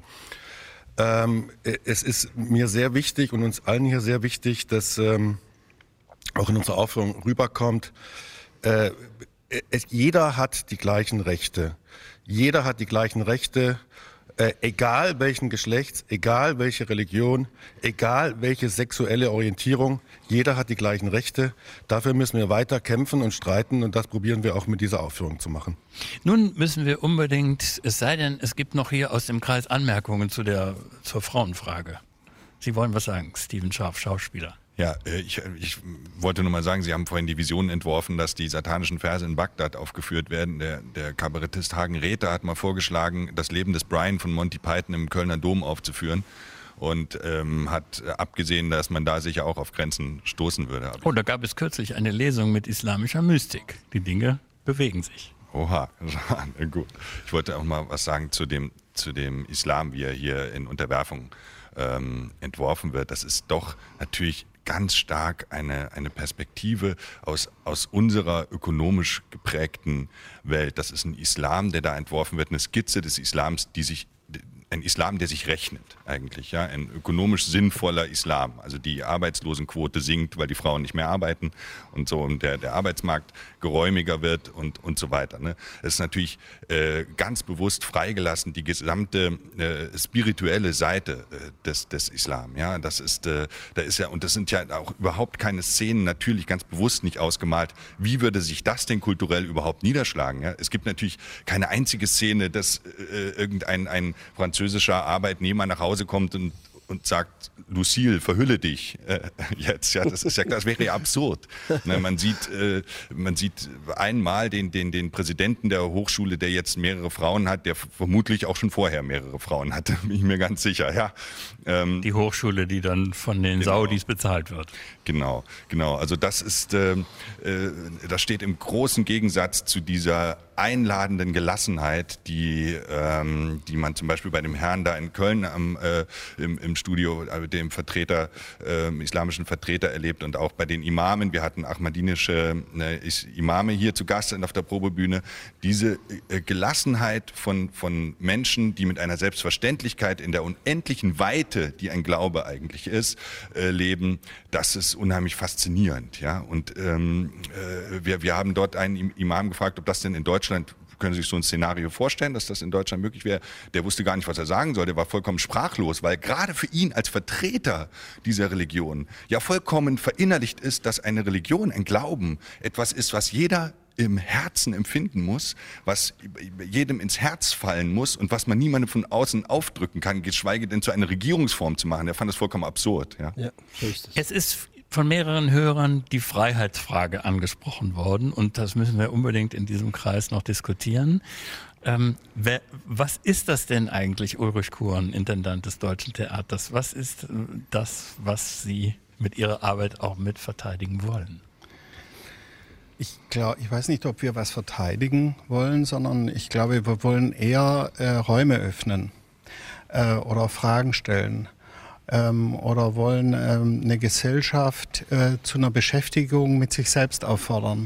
Ähm, es ist mir sehr wichtig und uns allen hier sehr wichtig, dass ähm, auch in unserer Aufführung rüberkommt, äh, es, jeder hat die gleichen Rechte. Jeder hat die gleichen Rechte, äh, egal welchen Geschlechts, egal welche Religion, egal welche sexuelle Orientierung. Jeder hat die gleichen Rechte. Dafür müssen wir weiter kämpfen und streiten und das probieren wir auch mit dieser Aufführung zu machen. Nun müssen wir unbedingt, es sei denn, es gibt noch hier aus dem Kreis Anmerkungen zu der, zur Frauenfrage. Sie wollen was sagen, Steven Scharf, Schauspieler. Ja, ich, ich wollte nur mal sagen, Sie haben vorhin die Vision entworfen, dass die satanischen Verse in Bagdad aufgeführt werden. Der, der Kabarettist Hagen Räther hat mal vorgeschlagen, das Leben des Brian von Monty Python im Kölner Dom aufzuführen und ähm, hat abgesehen, dass man da sicher auch auf Grenzen stoßen würde. Oh, da gab es kürzlich eine Lesung mit islamischer Mystik. Die Dinge bewegen sich. Oha, gut. Ich wollte auch mal was sagen zu dem, zu dem Islam, wie er hier in Unterwerfung ähm, entworfen wird. Das ist doch natürlich ganz stark eine, eine Perspektive aus, aus unserer ökonomisch geprägten Welt. Das ist ein Islam, der da entworfen wird, eine Skizze des Islams, die sich, ein Islam, der sich rechnet eigentlich, ja, ein ökonomisch sinnvoller Islam. Also die Arbeitslosenquote sinkt, weil die Frauen nicht mehr arbeiten und so und der, der Arbeitsmarkt geräumiger wird und, und so weiter. Ne? Es ist natürlich äh, ganz bewusst freigelassen, die gesamte äh, spirituelle Seite äh, des, des Islam. Ja, das ist, äh, da ist ja, und das sind ja auch überhaupt keine Szenen natürlich ganz bewusst nicht ausgemalt. Wie würde sich das denn kulturell überhaupt niederschlagen? Ja? Es gibt natürlich keine einzige Szene, dass äh, irgendein ein französischer Arbeitnehmer nach Hause kommt und, und sagt, Lucille, verhülle dich äh, jetzt. Ja, das ist ja, das wäre ja absurd. Ne, man sieht, äh, man sieht einmal den, den, den Präsidenten der Hochschule, der jetzt mehrere Frauen hat, der vermutlich auch schon vorher mehrere Frauen hatte, bin ich mir ganz sicher. Ja, ähm, die Hochschule, die dann von den genau. Saudis bezahlt wird. Genau, genau. Also das ist, äh, äh, das steht im großen Gegensatz zu dieser einladenden Gelassenheit, die, ähm, die man zum Beispiel bei dem Herrn da in Köln am, äh, im, im Studio, äh, dem Vertreter, äh, islamischen Vertreter erlebt und auch bei den Imamen. Wir hatten ahmadinische äh, Imame hier zu Gast auf der Probebühne. Diese äh, Gelassenheit von, von Menschen, die mit einer Selbstverständlichkeit in der unendlichen Weite, die ein Glaube eigentlich ist, äh, leben, das ist unheimlich faszinierend. Ja? Und ähm, äh, wir, wir haben dort einen Imam gefragt, ob das denn in Deutschland, können Sie sich so ein Szenario vorstellen, dass das in Deutschland möglich wäre? Der wusste gar nicht, was er sagen soll. Der war vollkommen sprachlos, weil gerade für ihn als Vertreter dieser Religion ja vollkommen verinnerlicht ist, dass eine Religion, ein Glauben etwas ist, was jeder im Herzen empfinden muss, was jedem ins Herz fallen muss und was man niemandem von außen aufdrücken kann, geschweige denn zu einer Regierungsform zu machen. Er fand das vollkommen absurd. Ja, ja, so ist es. Es ist von mehreren Hörern die Freiheitsfrage angesprochen worden und das müssen wir unbedingt in diesem Kreis noch diskutieren. Ähm, wer, was ist das denn eigentlich, Ulrich Kuren, Intendant des Deutschen Theaters? Was ist das, was Sie mit Ihrer Arbeit auch mit verteidigen wollen? Ich glaube, ich weiß nicht, ob wir was verteidigen wollen, sondern ich glaube, wir wollen eher äh, Räume öffnen äh, oder Fragen stellen. ähm, oder wollen ähm, eine Gesellschaft äh, zu einer Beschäftigung mit sich selbst auffordern.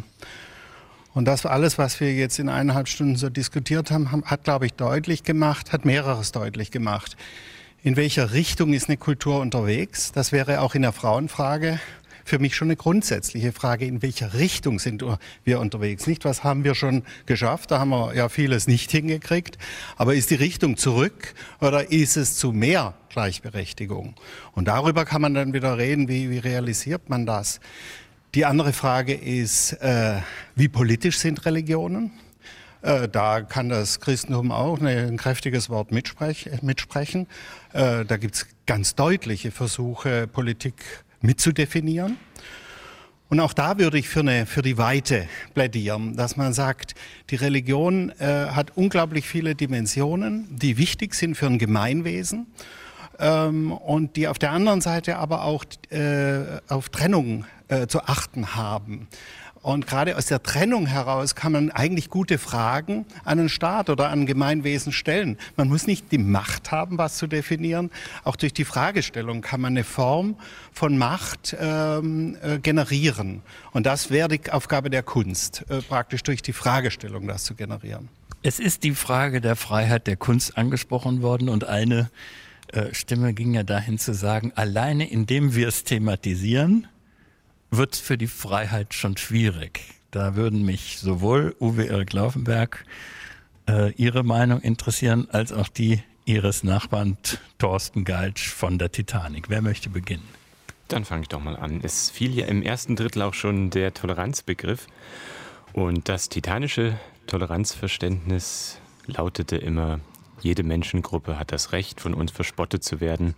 Und das alles, was wir jetzt in eineinhalb Stunden so diskutiert haben, hat, glaube ich, deutlich gemacht, hat mehreres deutlich gemacht. In welcher Richtung ist eine Kultur unterwegs? Das wäre auch in der Frauenfrage für mich schon eine grundsätzliche Frage, in welcher Richtung sind wir unterwegs? Nicht, was haben wir schon geschafft? Da haben wir ja vieles nicht hingekriegt. Aber ist die Richtung zurück oder ist es zu mehr Gleichberechtigung? Und darüber kann man dann wieder reden, wie, wie realisiert man das? Die andere Frage ist, äh, wie politisch sind Religionen? Äh, da kann das Christentum auch eine, ein kräftiges Wort mitsprech, mitsprechen. Äh, da gibt es ganz deutliche Versuche, Politik mitzudefinieren. Und auch da würde ich für, eine, für die Weite plädieren, dass man sagt, die Religion äh, hat unglaublich viele Dimensionen, die wichtig sind für ein Gemeinwesen ähm, und die auf der anderen Seite aber auch äh, auf Trennung äh, zu achten haben. Und gerade aus der Trennung heraus kann man eigentlich gute Fragen an einen Staat oder an ein Gemeinwesen stellen. Man muss nicht die Macht haben, was zu definieren. Auch durch die Fragestellung kann man eine Form von Macht ähm, äh, generieren. Und das wäre die Aufgabe der Kunst, äh, praktisch durch die Fragestellung das zu generieren. Es ist die Frage der Freiheit der Kunst angesprochen worden und eine äh, Stimme ging ja dahin zu sagen, alleine indem wir es thematisieren, wird es für die Freiheit schon schwierig. Da würden mich sowohl Uwe Erik Laufenberg äh, Ihre Meinung interessieren, als auch die Ihres Nachbarn Thorsten Geitsch von der Titanic. Wer möchte beginnen? Dann fange ich doch mal an. Es fiel ja im ersten Drittel auch schon der Toleranzbegriff. Und das titanische Toleranzverständnis lautete immer, jede Menschengruppe hat das Recht, von uns verspottet zu werden.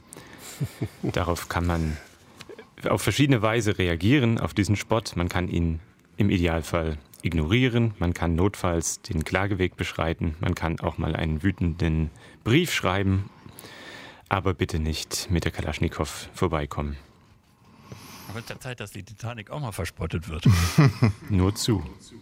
Darauf kann man auf verschiedene Weise reagieren, auf diesen Spott. Man kann ihn im Idealfall ignorieren, man kann notfalls den Klageweg beschreiten, man kann auch mal einen wütenden Brief schreiben, aber bitte nicht mit der Kalaschnikow vorbeikommen. Aber es ist ja Zeit, dass die Titanic auch mal verspottet wird. Nur zu.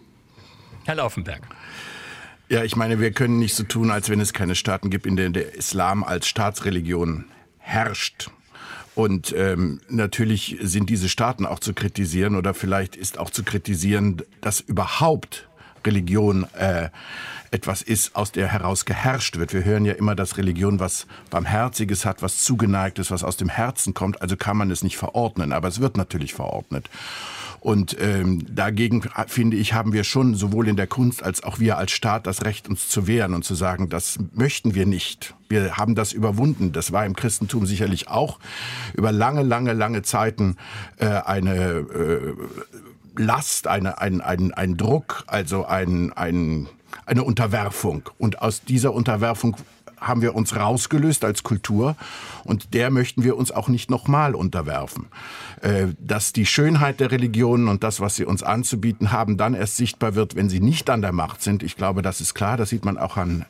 Herr Laufenberg. Ja, ich meine, wir können nicht so tun, als wenn es keine Staaten gibt, in denen der Islam als Staatsreligion herrscht. Und ähm, natürlich sind diese Staaten auch zu kritisieren oder vielleicht ist auch zu kritisieren, dass überhaupt Religion äh, etwas ist, aus der heraus geherrscht wird. Wir hören ja immer, dass Religion was Barmherziges hat, was Zugeneigtes, was aus dem Herzen kommt. Also kann man es nicht verordnen, aber es wird natürlich verordnet. Und ähm, dagegen, finde ich, haben wir schon sowohl in der Kunst als auch wir als Staat das Recht, uns zu wehren und zu sagen, das möchten wir nicht. Wir haben das überwunden. Das war im Christentum sicherlich auch über lange, lange, lange Zeiten äh, eine äh, Last, eine, ein, ein, ein Druck, also ein, ein, eine Unterwerfung. Und aus dieser Unterwerfung haben wir uns rausgelöst als Kultur und der möchten wir uns auch nicht nochmal unterwerfen. Dass die Schönheit der Religionen und das, was sie uns anzubieten haben, dann erst sichtbar wird, wenn sie nicht an der Macht sind. Ich glaube, das ist klar. Das sieht man auch an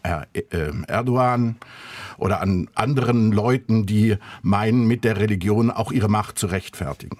Erdogan oder an anderen Leuten, die meinen, mit der Religion auch ihre Macht zu rechtfertigen.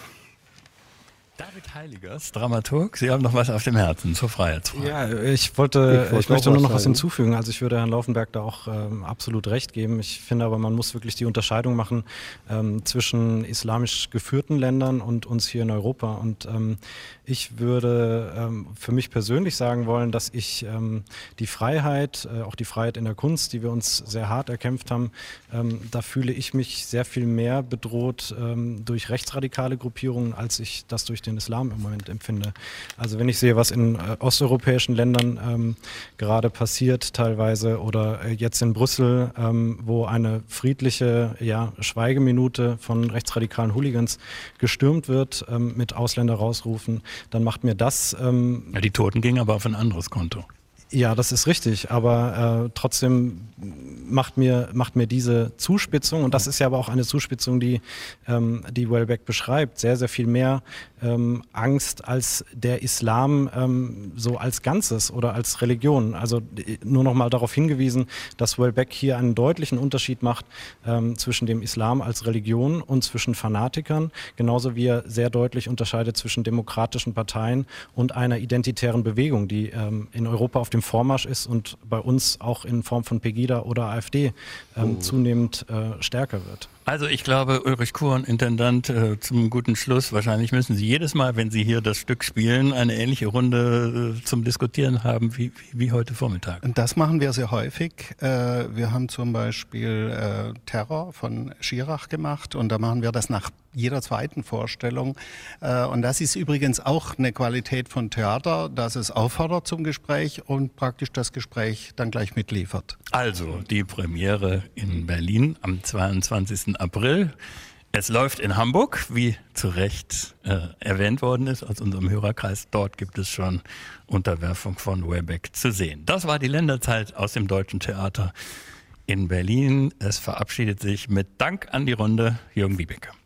David Heiligers, Dramaturg, Sie haben noch was auf dem Herzen zur Freiheitsfrage. Ja, ich wollte, ich, wollte ich möchte nur noch was sagen. hinzufügen. Also ich würde Herrn Laufenberg da auch ähm, absolut recht geben. Ich finde aber, man muss wirklich die Unterscheidung machen ähm, zwischen islamisch geführten Ländern und uns hier in Europa. Und ähm, ich würde ähm, für mich persönlich sagen wollen, dass ich ähm, die Freiheit, äh, auch die Freiheit in der Kunst, die wir uns sehr hart erkämpft haben, ähm, da fühle ich mich sehr viel mehr bedroht ähm, durch rechtsradikale Gruppierungen, als ich das durch den Islam im Moment empfinde. Also wenn ich sehe, was in äh, osteuropäischen Ländern ähm, gerade passiert teilweise oder äh, jetzt in Brüssel, ähm, wo eine friedliche ja, Schweigeminute von rechtsradikalen Hooligans gestürmt wird, ähm, mit Ausländer rausrufen, dann macht mir das... Ähm, ja, die Toten gingen aber auf ein anderes Konto. Ja, das ist richtig, aber äh, trotzdem macht mir, macht mir diese Zuspitzung, und das ist ja aber auch eine Zuspitzung, die, ähm, die Welbeck beschreibt, sehr, sehr viel mehr ähm, Angst als der Islam ähm, so als Ganzes oder als Religion. Also nur noch mal darauf hingewiesen, dass Welbeck hier einen deutlichen Unterschied macht ähm, zwischen dem Islam als Religion und zwischen Fanatikern, genauso wie er sehr deutlich unterscheidet zwischen demokratischen Parteien und einer identitären Bewegung, die ähm, in Europa auf dem Vormarsch ist und bei uns auch in Form von Pegida oder AfD ähm, oh. zunehmend äh, stärker wird. Also ich glaube, Ulrich Kuhn, Intendant, äh, zum guten Schluss. Wahrscheinlich müssen Sie jedes Mal, wenn Sie hier das Stück spielen, eine ähnliche Runde äh, zum Diskutieren haben wie, wie, wie heute Vormittag. Und das machen wir sehr häufig. Äh, wir haben zum Beispiel äh, Terror von Schirach gemacht und da machen wir das nach jeder zweiten Vorstellung. Äh, und das ist übrigens auch eine Qualität von Theater, dass es auffordert zum Gespräch und praktisch das Gespräch dann gleich mitliefert. Also die Premiere in Berlin am zweiundzwanzigsten April. Es läuft in Hamburg, wie zu Recht äh, erwähnt worden ist aus unserem Hörerkreis. Dort gibt es schon Unterwerfung von Welbeck zu sehen. Das war die Länderzeit aus dem Deutschen Theater in Berlin. Es verabschiedet sich mit Dank an die Runde Jürgen Wiebeke.